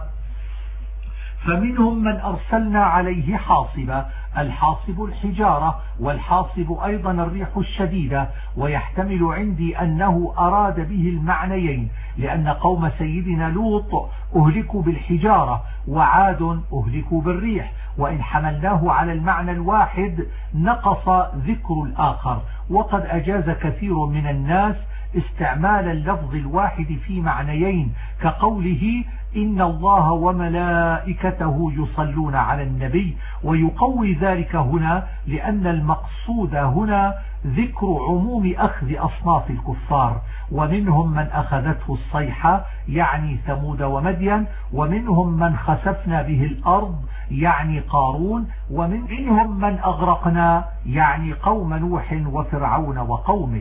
فمنهم من أرسلنا عليه حاصبا، الحاصب الحجارة، والحاصب أيضا الريح الشديدة. ويحتمل عندي أنه أراد به المعنيين، لأن قوم سيدنا لوط أهلكوا بالحجارة، وعاد أهلكوا بالريح. وإن حملناه على المعنى الواحد نقص ذكر الآخر. وقد أجاز كثير من الناس استعمال اللفظ الواحد في معنيين، كقوله إن الله وملائكته يصلون على النبي. ويقوي ذلك هنا لأن المقصود هنا ذكر عموم أخذ أصناف الكفار. ومنهم من أخذته الصيحة يعني ثمود ومدين، ومنهم من خسفنا به الأرض يعني قارون، ومنهم من أغرقنا يعني قوم نوح وفرعون وقومه.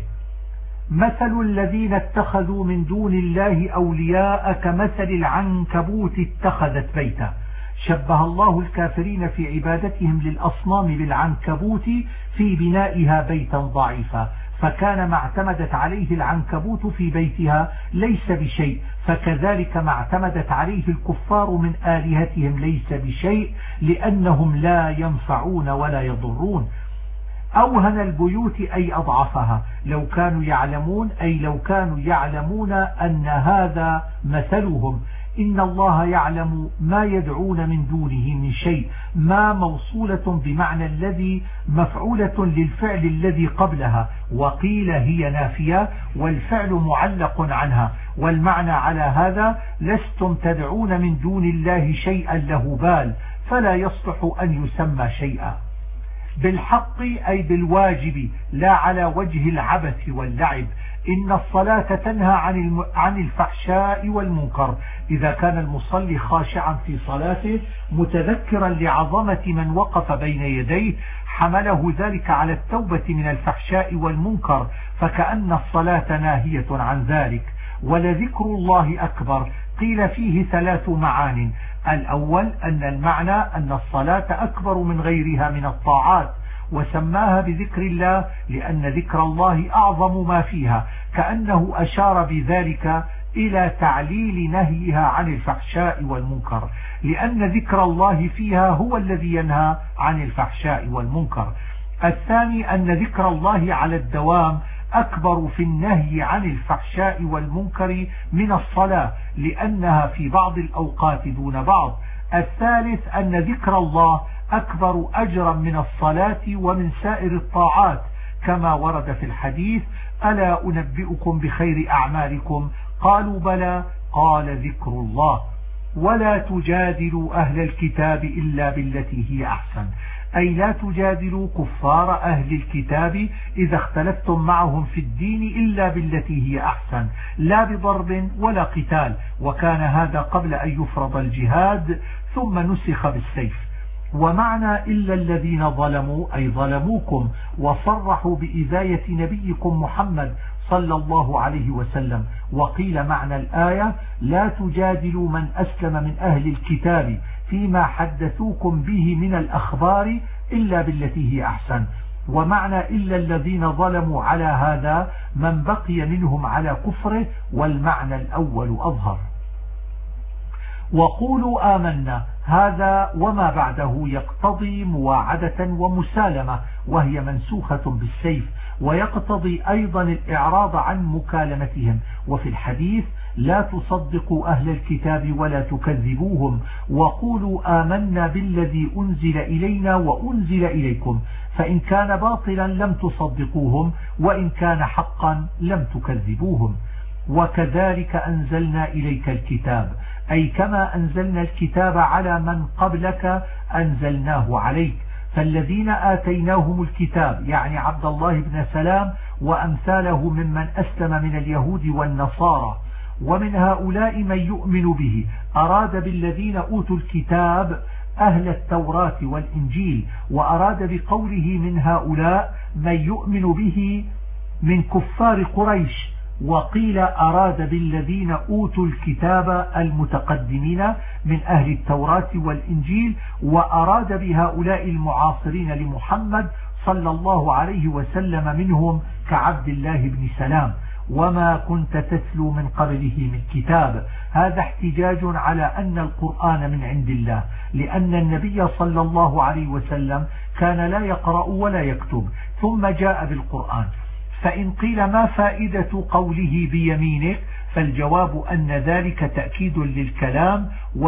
مثل الذين اتخذوا من دون الله أولياء كمثل العنكبوت اتخذت بيتا. شبه الله الكافرين في عبادتهم للأصنام بالعنكبوت في بنائها بيتا ضعيفا، فكان ما اعتمدت عليه العنكبوت في بيتها ليس بشيء، فكذلك ما اعتمدت عليه الكفار من آلهتهم ليس بشيء، لأنهم لا ينفعون ولا يضرون. أوهن البيوت أي أضعفها، لو كانوا يعلمون أي لو كانوا يعلمون أن هذا مثلهم. إن الله يعلم ما يدعون من دونه من شيء، ما موصولة بمعنى الذي مفعولة للفعل الذي قبلها، وقيل هي نافية والفعل معلق عنها. والمعنى على هذا لستم تدعون من دون الله شيئا له بال، فلا يصلح أن يسمى شيئا. بالحق أي بالواجب، لا على وجه العبث واللعب. إن الصلاة تنهى عن الفحشاء والمنكر. إذا كان المصلي خاشعا في صلاته متذكرا لعظمة من وقف بين يديه حمله ذلك على التوبة من الفحشاء والمنكر، فكأن الصلاة ناهية عن ذلك. ولذكر الله أكبر. قيل فيه 3 معان. الأول أن المعنى أن الصلاة أكبر من غيرها من الطاعات، وسماها بذكر الله لأن ذكر الله أعظم ما فيها، كأنه أشار بذلك إلى تعليل نهيها عن الفحشاء والمنكر، لأن ذكر الله فيها هو الذي ينهى عن الفحشاء والمنكر. الثاني أن ذكر الله على الدوام أكبر في النهي عن الفحشاء والمنكر من الصلاة، لأنها في بعض الأوقات دون بعض. الثالث أن ذكر الله أكبر أجرا من الصلاة ومن سائر الطاعات، كما ورد في الحديث: ألا أنبئكم بخير أعمالكم؟ قالوا بلى، قال: ذكر الله. ولا تجادلوا أهل الكتاب إلا بالتي هي أحسن، أي لا تجادلوا كفار أهل الكتاب إذا اختلفتم معهم في الدين إلا بالتي هي أحسن، لا بضرب ولا قتال، وكان هذا قبل أن يفرض الجهاد ثم نسخ بالسيف. ومعنى إلا الذين ظلموا أي ظلموكم وصرحوا بإذاية نبيكم محمد صلى الله عليه وسلم. وقيل معنى الآية: لا تجادلوا من أسلم من أهل الكتاب فيما حدثوكم به من الأخبار إلا بالتي هي أحسن. ومعنى إلا الذين ظلموا على هذا من بقي منهم على كفره، والمعنى الأول أظهر. وقولوا آمنا، هذا وما بعده يقتضي مواعدة ومسالمة، وهي منسوخة بالسيف، ويقتضي أيضا الإعراض عن مكالمتهم. وفي الحديث: لا تصدقوا أهل الكتاب ولا تكذبوهم، وقولوا آمنا بالذي أنزل إلينا وأنزل إليكم، فإن كان باطلا لم تصدقوهم، وإن كان حقا لم تكذبوهم. وكذلك أنزلنا إليك الكتاب، أي كما أنزلنا الكتاب على من قبلك أنزلناه عليك. فالذين آتيناهم الكتاب يعني عبد الله بن سلام وأمثاله ممن أسلم من اليهود والنصارى، ومن هؤلاء من يؤمن به، أراد بالذين أوتوا الكتاب أهل التوراة والإنجيل، وأراد بقوله من هؤلاء من يؤمن به من كفار قريش. وقيل أراد بالذين أوتوا الكتاب المتقدمين من أهل التوراة والإنجيل، وأراد بهؤلاء المعاصرين لمحمد صلى الله عليه وسلم منهم كعبد الله بن سلام. وما كنت تتلو من قبله من كتاب، هذا احتجاج على أن القرآن من عند الله، لأن النبي صلى الله عليه وسلم كان لا يقرأ ولا يكتب، ثم جاء بالقرآن. فإن قيل ما فائدة قوله بيمينك، فالجواب أن ذلك تأكيد للكلام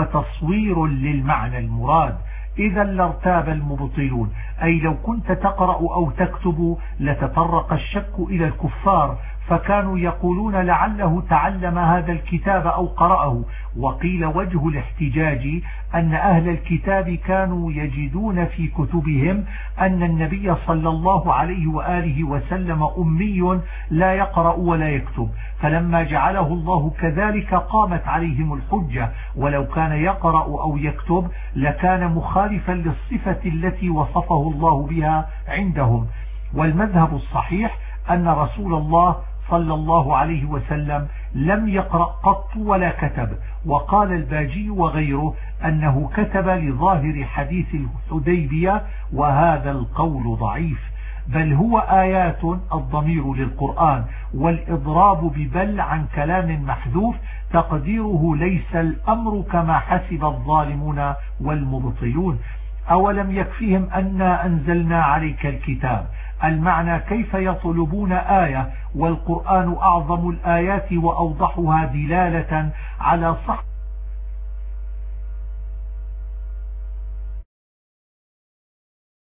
وتصوير للمعنى المراد. إذا لارتاب المبطلون، أي لو كنت تقرأ أو تكتب لتطرق الشك إلى الكفار، فكانوا يقولون لعله تعلم هذا الكتاب أو قرأه. وقيل وجه الاحتجاج أن أهل الكتاب كانوا يجدون في كتبهم أن النبي صلى الله عليه وآله وسلم أمي لا يقرأ ولا يكتب، فلما جعله الله كذلك قامت عليهم الحجة، ولو كان يقرأ أو يكتب لكان مخالفا للصفة التي وصفه الله بها عندهم. والمذهب الصحيح أن رسول الله صلى الله عليه وسلم لم يقرأ قط ولا كتب. وقال الباجي وغيره أنه كتب لظاهر حديث الحديبية، وهذا القول ضعيف، بل هو آيات الضمير للقرآن، والإضراب ببل عن كلام محذوف تقديره ليس الأمر كما حسب الظالمون والمبطلون. أولم يكفيهم أنا أنزلنا عليك الكتاب، المعنى كيف يطلبون آية والقرآن أعظم الآيات وأوضحها دلالة على صح